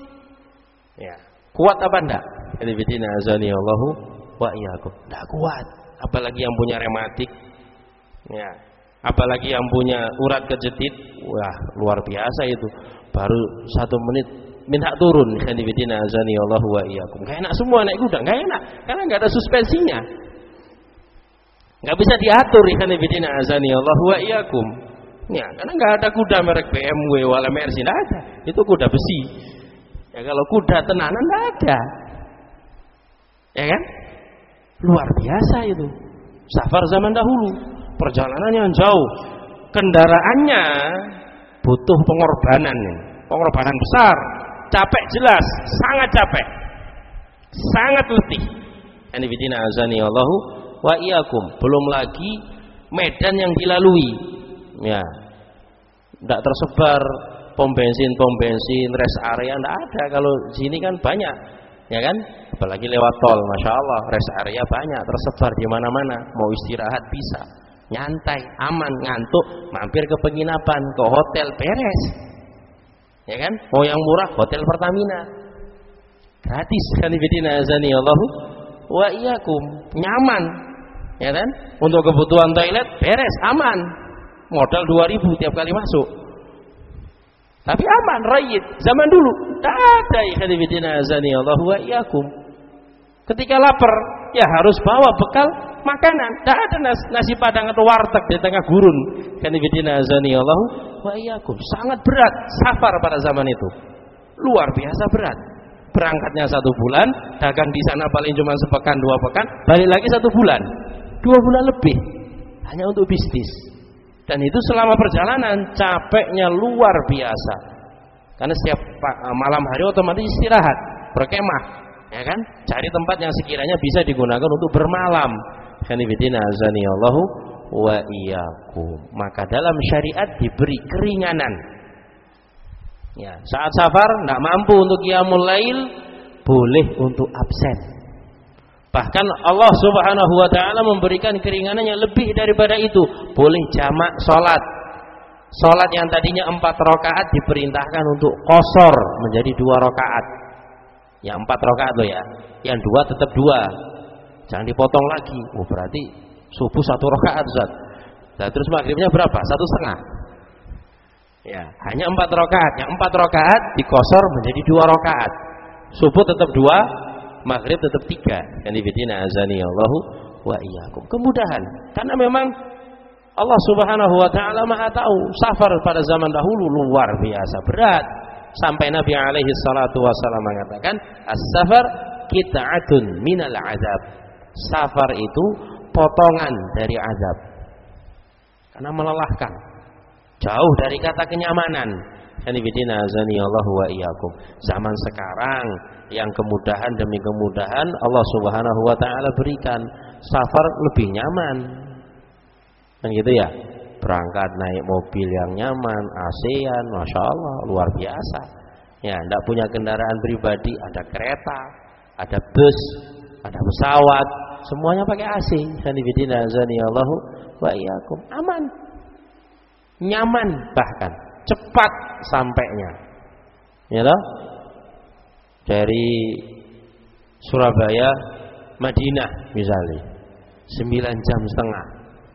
Ya, kuat apa enggak? Hadifidina azani Allah wa iyyakum. Enggak kuat. Apalagi yang punya rematik. Ya, apalagi yang punya urat kejedit. Wah, luar biasa itu. Baru satu menit minta turun. Hadifidina azani Allah wa iyyakum. Enggak enak semua naik kuda, enggak enak karena enggak ada suspensinya. Enggak bisa diatur. Hadifidina azani Allah wa iyyakum. Ya, karena enggak ada kuda merek B M W wala Mercy, enggak ada. Itu kuda besi. Ya kalau kuda tenanan enggak ada. Ya kan? Luar biasa itu. Safar zaman dahulu, perjalanannya jauh. Kendaraannya butuh pengorbanan, pengorbanan besar. Capek jelas, sangat capek, sangat letih. Anifidina azani Allahu wa iyyakum. Belum lagi medan yang dilalui, ya, tidak tersebar pom bensin, pom bensin, rest area tidak ada. Kalau sini kan banyak, ya kan? Apalagi lewat tol, masya Allah, rest area banyak, tersebar di mana-mana. Mau istirahat bisa, nyantai, aman, ngantuk, mampir ke penginapan, ke hotel, beres. Ya kan? Mau yang murah, hotel Pertamina, gratis. Kanibidina azani Allahu wa iyyakum, nyaman, ya kan? Untuk kebutuhan toilet beres, aman, modal dua ribu tiap kali masuk, tapi aman, rayyid. Zaman dulu tak ada. Kanibidina azani Allahu wa iyyakum. Ketika lapar, ya harus bawa bekal makanan. Tak ada nasi padang atau warteg di tengah gurun. Kanibidina azani Allahu wa iyyakum. Sangat berat safar pada zaman itu. Luar biasa berat. Berangkatnya satu bulan, dagang di sana paling cuma sepekan dua pekan, balik lagi satu bulan, dua bulan lebih, hanya untuk bisnis. Dan itu selama perjalanan capeknya luar biasa. Karena setiap malam hari otomatis istirahat, berkemah, ya kan? Cari tempat yang sekiranya bisa digunakan untuk bermalam. Kanibidina azani Allahu wa iyyakum. Maka dalam syariat diberi keringanan. Ya, saat safar tidak mampu untuk qiyamul lail, boleh untuk absen. Bahkan Allah Subhanahu wa taala memberikan keringanan yang lebih daripada itu. Boleh jamak salat. Salat yang tadinya empat rakaat diperintahkan untuk qasar menjadi dua rakaat. Ya empat rakaat loh ya. Yang dua tetap dua. Jangan dipotong lagi. Oh berarti subuh satu rakaat Ustaz. Nah, terus maghribnya berapa? Satu setengah. Ya, hanya empat rakaat. Yang empat rakaat dikosor menjadi dua rakaat. Subuh tetap dua, maghrib tetap tiga. Yang dibidina azani Allahu wa iyyakum. Kemudahan. Karena memang Allah Subhanahu wa taala Maha tahu. Safar pada zaman dahulu luar biasa berat. Sampai Nabi alaihi salatu wasallam mengatakan, "As-safar qit'atun minal azab." Safar itu potongan dari azab. Karena melelahkan. Jauh dari kata kenyamanan. Hanifidina azani Allah wa iyyakum. Zaman sekarang yang kemudahan demi kemudahan Allah Subhanahu wa taala berikan, safar lebih nyaman. Kan gitu ya? Berangkat naik mobil yang nyaman, A S-an, Masya Allah, luar biasa. Ya, tidak punya kendaraan pribadi, ada kereta, ada bus, ada pesawat, semuanya pakai A C. Hanifidina azani Allah wa iyyakum. Aman. Nyaman bahkan cepat sampainya. Ya toh? Dari Surabaya Madinah misalnya sembilan jam setengah.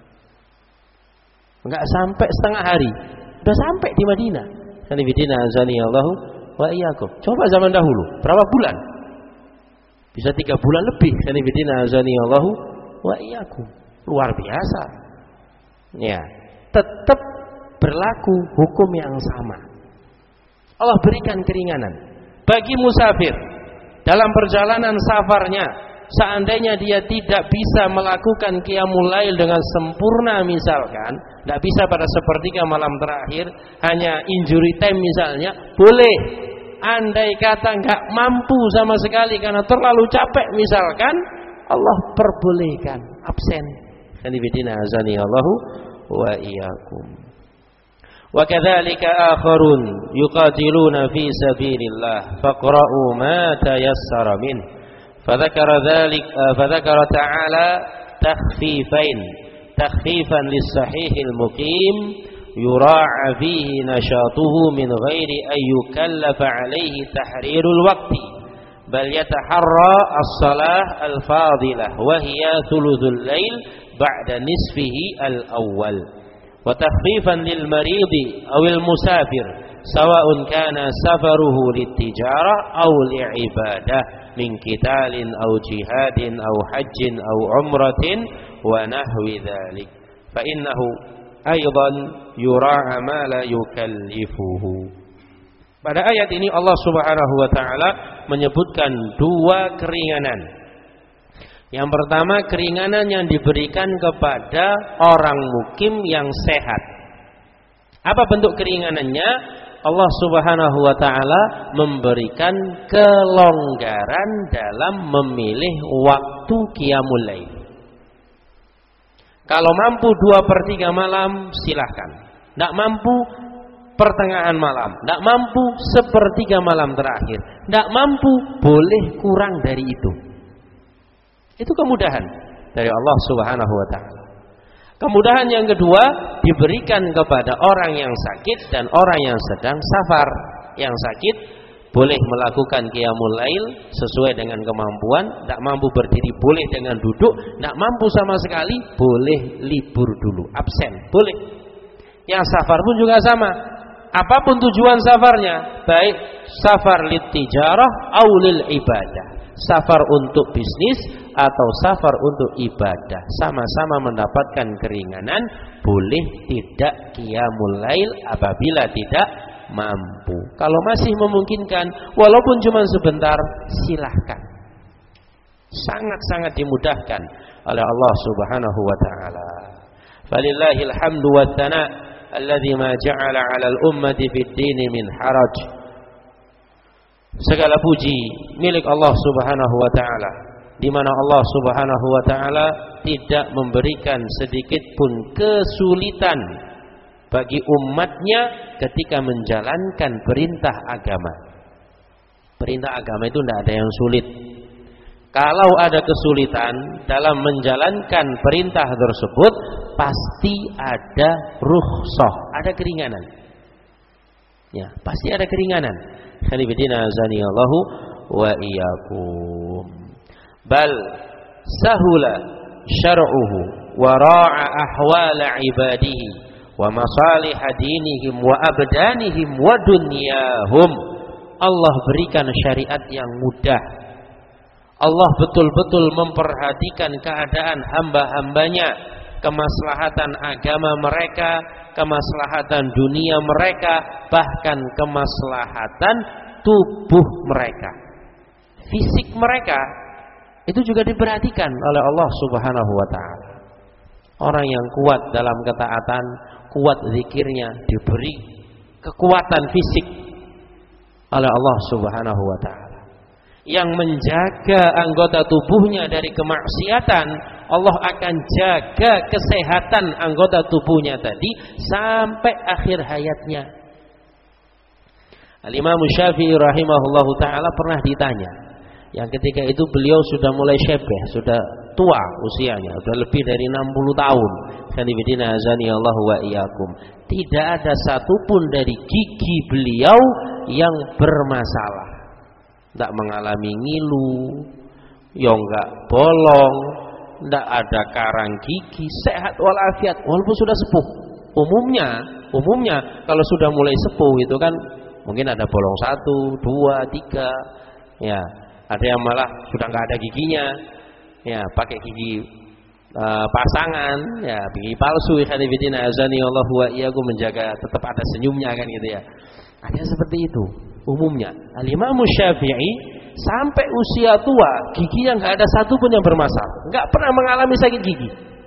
Enggak sampai setengah hari, udah sampai di Madinah. Hanifidina azani Allah wa iyyakum. Coba zaman dahulu, berapa bulan? Bisa tiga bulan lebih. Hanifidina azani Allah wa iyyakum. Luar biasa. Ya, tetap berlaku hukum yang sama. Allah berikan keringanan bagi musafir dalam perjalanan safarnya. Seandainya dia tidak bisa melakukan qiyamul lail dengan sempurna misalkan, tidak bisa pada sepertiga malam terakhir, hanya injury time misalnya, boleh. Andai kata nggak mampu sama sekali karena terlalu capek misalkan, Allah perbolehkan absen. Hanifidina azani Allahu wa iyyakum. Wa kadzalika akharun yuqatiluna fi sabilillah faqra'u ma tayassara min. Fadzakara dzalik fadzakara ta'ala takhfifain takhfifan lis-sahihil muqim yura'a fihi nashatuhu min ghairi an yukallafa 'alaihi tahrirul waqti bal yataharra as-salah al-fadilah wa hiya thuluthul lail ba'da nisfihi al-awwal. وتخفيفا للمريض أو المسافر سواء كان سفره للتجارة أو لعبادة من قتال أو جهاد أو حج أو عمرة ونحو ذلك فإنه أيضا يراعى ما لا يكلفه. Pada ayat ini Allah Subhanahu wa taala menyebutkan dua keringanan. Yang pertama, keringanan yang diberikan kepada orang mukim yang sehat. Apa bentuk keringanannya? Allah Subhanahu wa taala memberikan kelonggaran dalam memilih waktu qiyamul lail. Kalau mampu dua per tiga malam silahkan. Tidak mampu pertengahan malam, tidak mampu sepertiga malam terakhir, tidak mampu boleh kurang dari itu. Itu kemudahan dari Allah Subhanahu wa taala. Kemudahan yang kedua diberikan kepada orang yang sakit dan orang yang sedang safar. Yang sakit boleh melakukan qiyamul lail sesuai dengan kemampuan, tidak mampu berdiri boleh dengan duduk, tidak mampu sama sekali boleh libur dulu, absen, boleh. Yang safar pun juga sama. Apapun tujuan safarnya, baik safar litijarah au lil ibadah, safar untuk bisnis atau safar untuk ibadah, sama-sama mendapatkan keringanan, boleh tidak qiyamul lail apabila tidak mampu. Kalau masih memungkinkan walaupun cuma sebentar, silahkan. Sangat-sangat dimudahkan oleh Allah Subhanahu wa taala. Falillahil hamdu wat tsana alladzi ma ja'ala 'alal ummati fid dini min haraj. Segala puji milik Allah Subhanahu wa taala, di mana Allah Subhanahu wa taala tidak memberikan sedikit pun kesulitan bagi umatnya ketika menjalankan perintah agama. Perintah agama itu tidak ada yang sulit. Kalau ada kesulitan dalam menjalankan perintah tersebut, pasti ada rukhsah, ada keringanan. Ya, pasti ada keringanan. Khanibidina azanillahu wa iyyakum. Bal sahula syar'uhu wa ra'a ahwala ibadihi wa masalih dinihim wa abdanihim wa dunyahum. Allah berikan syariat yang mudah. Allah betul-betul memperhatikan keadaan hamba-hambanya, kemaslahatan agama mereka, kemaslahatan dunia mereka, bahkan kemaslahatan tubuh mereka, fisik mereka. Itu juga diperhatikan oleh Allah Subhanahu wa ta'ala. Orang yang kuat dalam ketaatan, kuat zikirnya, diberi kekuatan fisik oleh Allah Subhanahu wa ta'ala. Yang menjaga anggota tubuhnya dari kemaksiatan, Allah akan jaga kesehatan anggota tubuhnya tadi sampai akhir hayatnya. Al-Imam Syafi'i rahimahullahu ta'ala pernah ditanya, yang ketika itu beliau sudah mulai syebeh, sudah tua usianya, sudah lebih dari enam puluh tahun. Khanibidina azanillahu wa iyyakum. Tidak ada satupun dari gigi beliau yang bermasalah. Tidak mengalami ngilu, ya enggak bolong, tidak ada karang gigi, sehat walafiat walaupun sudah sepuh. Umumnya, umumnya kalau sudah mulai sepuh itu kan mungkin ada bolong satu, dua, tiga, ya. Ada yang malah sudah enggak ada giginya, ya pakai gigi uh, pasangan, ya gigi palsu. Ikhwanifidina azanillahu wa iyyakum, menjaga tetap ada senyumnya kan gitu ya. Ada yang seperti itu. Umumnya Al-Imam Syafi'i sampai usia tua gigi yang nggak ada satu pun yang bermasalah, nggak pernah mengalami sakit gigi.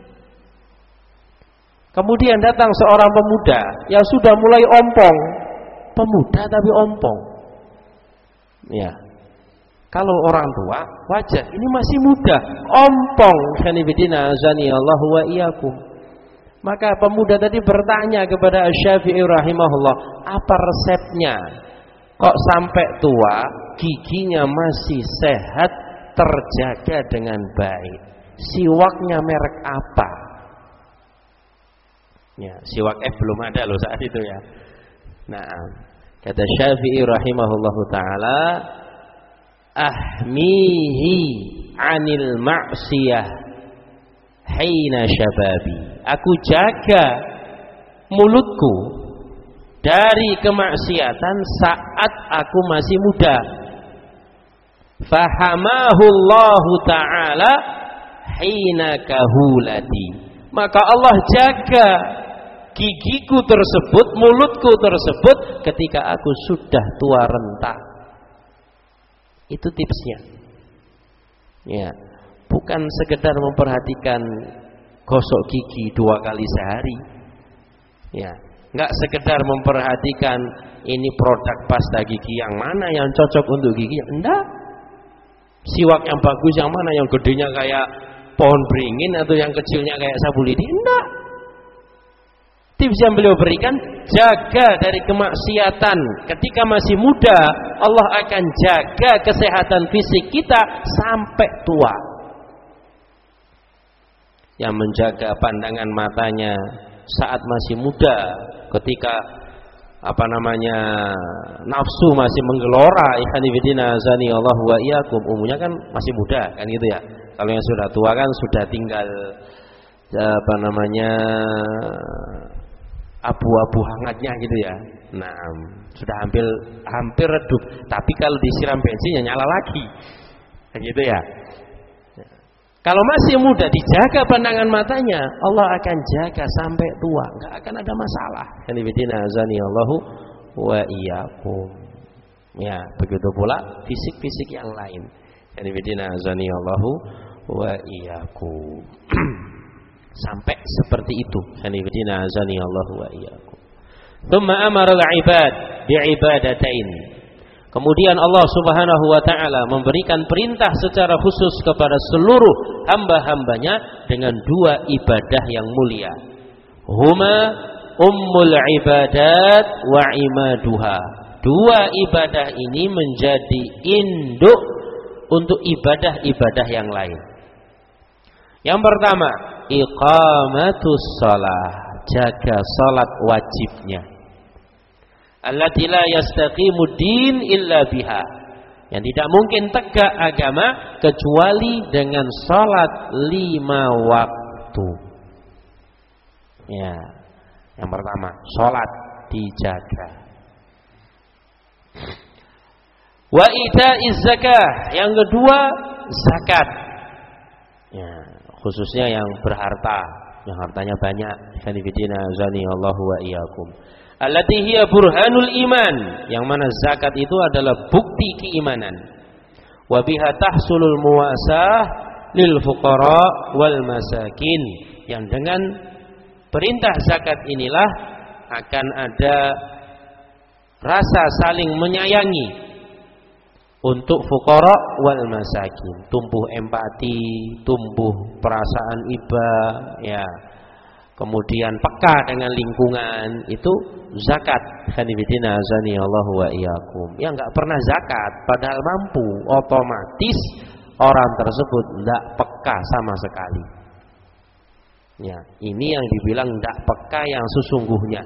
Kemudian datang seorang pemuda yang sudah mulai ompong, pemuda tapi ompong. Ya, kalau orang tua wajar, ini masih muda, ompong. Khanifidina azanillahu wa iyyakum. Maka pemuda tadi bertanya kepada Syafi'i rahimahullah, apa resepnya? Kok sampai tua giginya masih sehat, terjaga dengan baik? Siwaknya merek apa? Ya, siwak F belum ada loh saat itu ya. Nah, kata Syafi'i rahimahullahu taala, ahmihi anil ma'siyah hina syababi. Aku jaga mulutku dari kemaksiatan saat aku masih muda. Fahamahullahu ta'ala hina kahulati. Maka Allah jaga gigiku tersebut, mulutku tersebut ketika aku sudah tua renta. Itu tipsnya. Ya, bukan sekedar memperhatikan gosok gigi dua kali sehari. Ya, nggak sekedar memperhatikan ini produk pasta gigi yang mana yang cocok untuk gigi. Enggak. Siwak yang bagus yang mana, yang gedenya kayak pohon beringin atau yang kecilnya kayak sapu lidi. Enggak. Tips yang beliau berikan, jaga dari kemaksiatan ketika masih muda. Allah akan jaga kesehatan fisik kita sampai tua. Yang menjaga pandangan matanya saat masih muda, ketika apa namanya nafsu masih menggelora, ikhwanifidina azanillahu wa iyyakum, umumnya kan masih muda kan gitu ya. Kalau yang sudah tua kan sudah tinggal apa namanya abu-abu hangatnya gitu ya. Nah, sudah hampir hampir redup, tapi kalau disiram bensin ya nyala lagi. Kan gitu ya. Kalau masih muda, dijaga pandangan matanya, Allah akan jaga sampai tua, enggak akan ada masalah. Khanifidina azanillahu wa iyyakum. Ya, begitu pula fisik-fisik yang lain. Khanifidina azanillahu wa iyyakum. Sampai seperti itu. Khanifidina azanillahu wa iyyakum. Tsumma amara al-ibad bi'ibadatain. Kemudian Allah Subhanahu wa ta'ala memberikan perintah secara khusus kepada seluruh hamba-hambanya dengan dua ibadah yang mulia. Huma ummul ibadat wa imaduha. Dua ibadah ini menjadi induk untuk ibadah-ibadah yang lain. Yang pertama, iqamatus shalah, jaga salat wajibnya. Allati la yastaqimu din illa biha, yang tidak mungkin tegak agama kecuali dengan salat lima waktu. Ya, yang pertama, salat dijaga. Wa ita'iz zakah, yang kedua zakat. Ya, khususnya yang berharta, yang hartanya banyak. Khanifidina azani Allahu wa iyyakum. Allati hiya burhanul iman, yang mana zakat itu adalah bukti keimanan. Wa biha tahsulul muwasah lil fuqara wal masakin, yang dengan perintah zakat inilah akan ada rasa saling menyayangi untuk fuqara wal masakin, tumbuh empati, tumbuh perasaan iba, ya, kemudian peka dengan lingkungan. Itu zakat. Khanifidina azani Allah wa iyyakum. Yang enggak pernah zakat padahal mampu, otomatis orang tersebut enggak peka sama sekali. Ya, ini yang dibilang enggak peka yang sesungguhnya.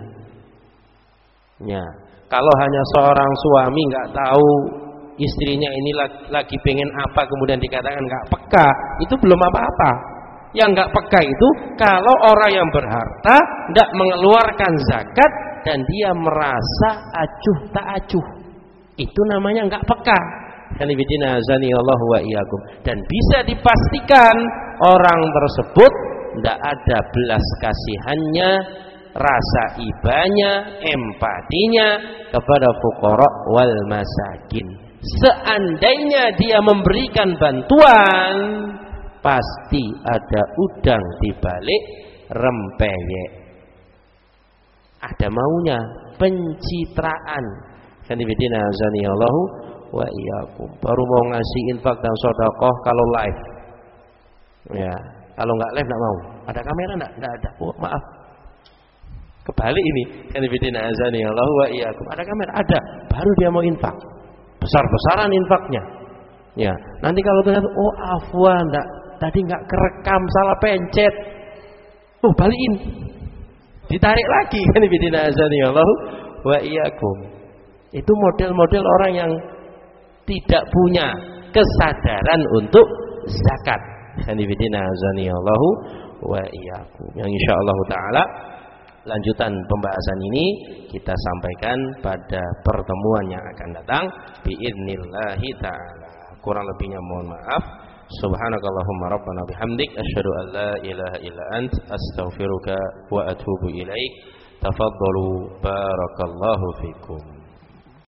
Ya, kalau hanya seorang suami enggak tahu istrinya ini lagi pengen apa kemudian dikatakan enggak peka, itu belum apa-apa. Yang enggak peka itu kalau orang yang berharta enggak mengeluarkan zakat dan dia merasa acuh tak acuh, itu namanya enggak peka. Khanifidina azani Allah wa iyyakum. Dan bisa dipastikan orang tersebut enggak ada belas kasihannya, rasa ibanya, empatinya kepada fuqara wal masakin. Seandainya dia memberikan bantuan, pasti ada udang di balik rempeyek. Ada maunya, pencitraan. Khanifidina azani Allahu wa iyyakum. Baru mau ngasih infak dan sedekah kalau live. Ya, kalau enggak live enggak mau. Ada kamera enggak? Enggak ada. Oh, maaf. Kebalik ini. Khanifidina azani Allahu wa iyyakum. Ada kamera? Ada. Baru dia mau infak. Besar-besaran infaknya. Ya, nanti kalau ternyata oh afwan, enggak, tadi enggak kerekam, salah pencet. Oh, balikin. Ditarik lagi. Khanifidina azani Allahu wa iyyakum. Itu model-model orang yang tidak punya kesadaran untuk zakat. Khanifidina azani Allahu wa iyyakum. Yang insyaallah taala lanjutan pembahasan ini kita sampaikan pada pertemuan yang akan datang biidznillah taala. Kurang lebihnya mohon maaf. Subhanakallahumma rabbana bihamdik asyhadu an la ilaha illa ant astaghfiruka wa atubu ilaik. Tafaddalu barakallahu fikum.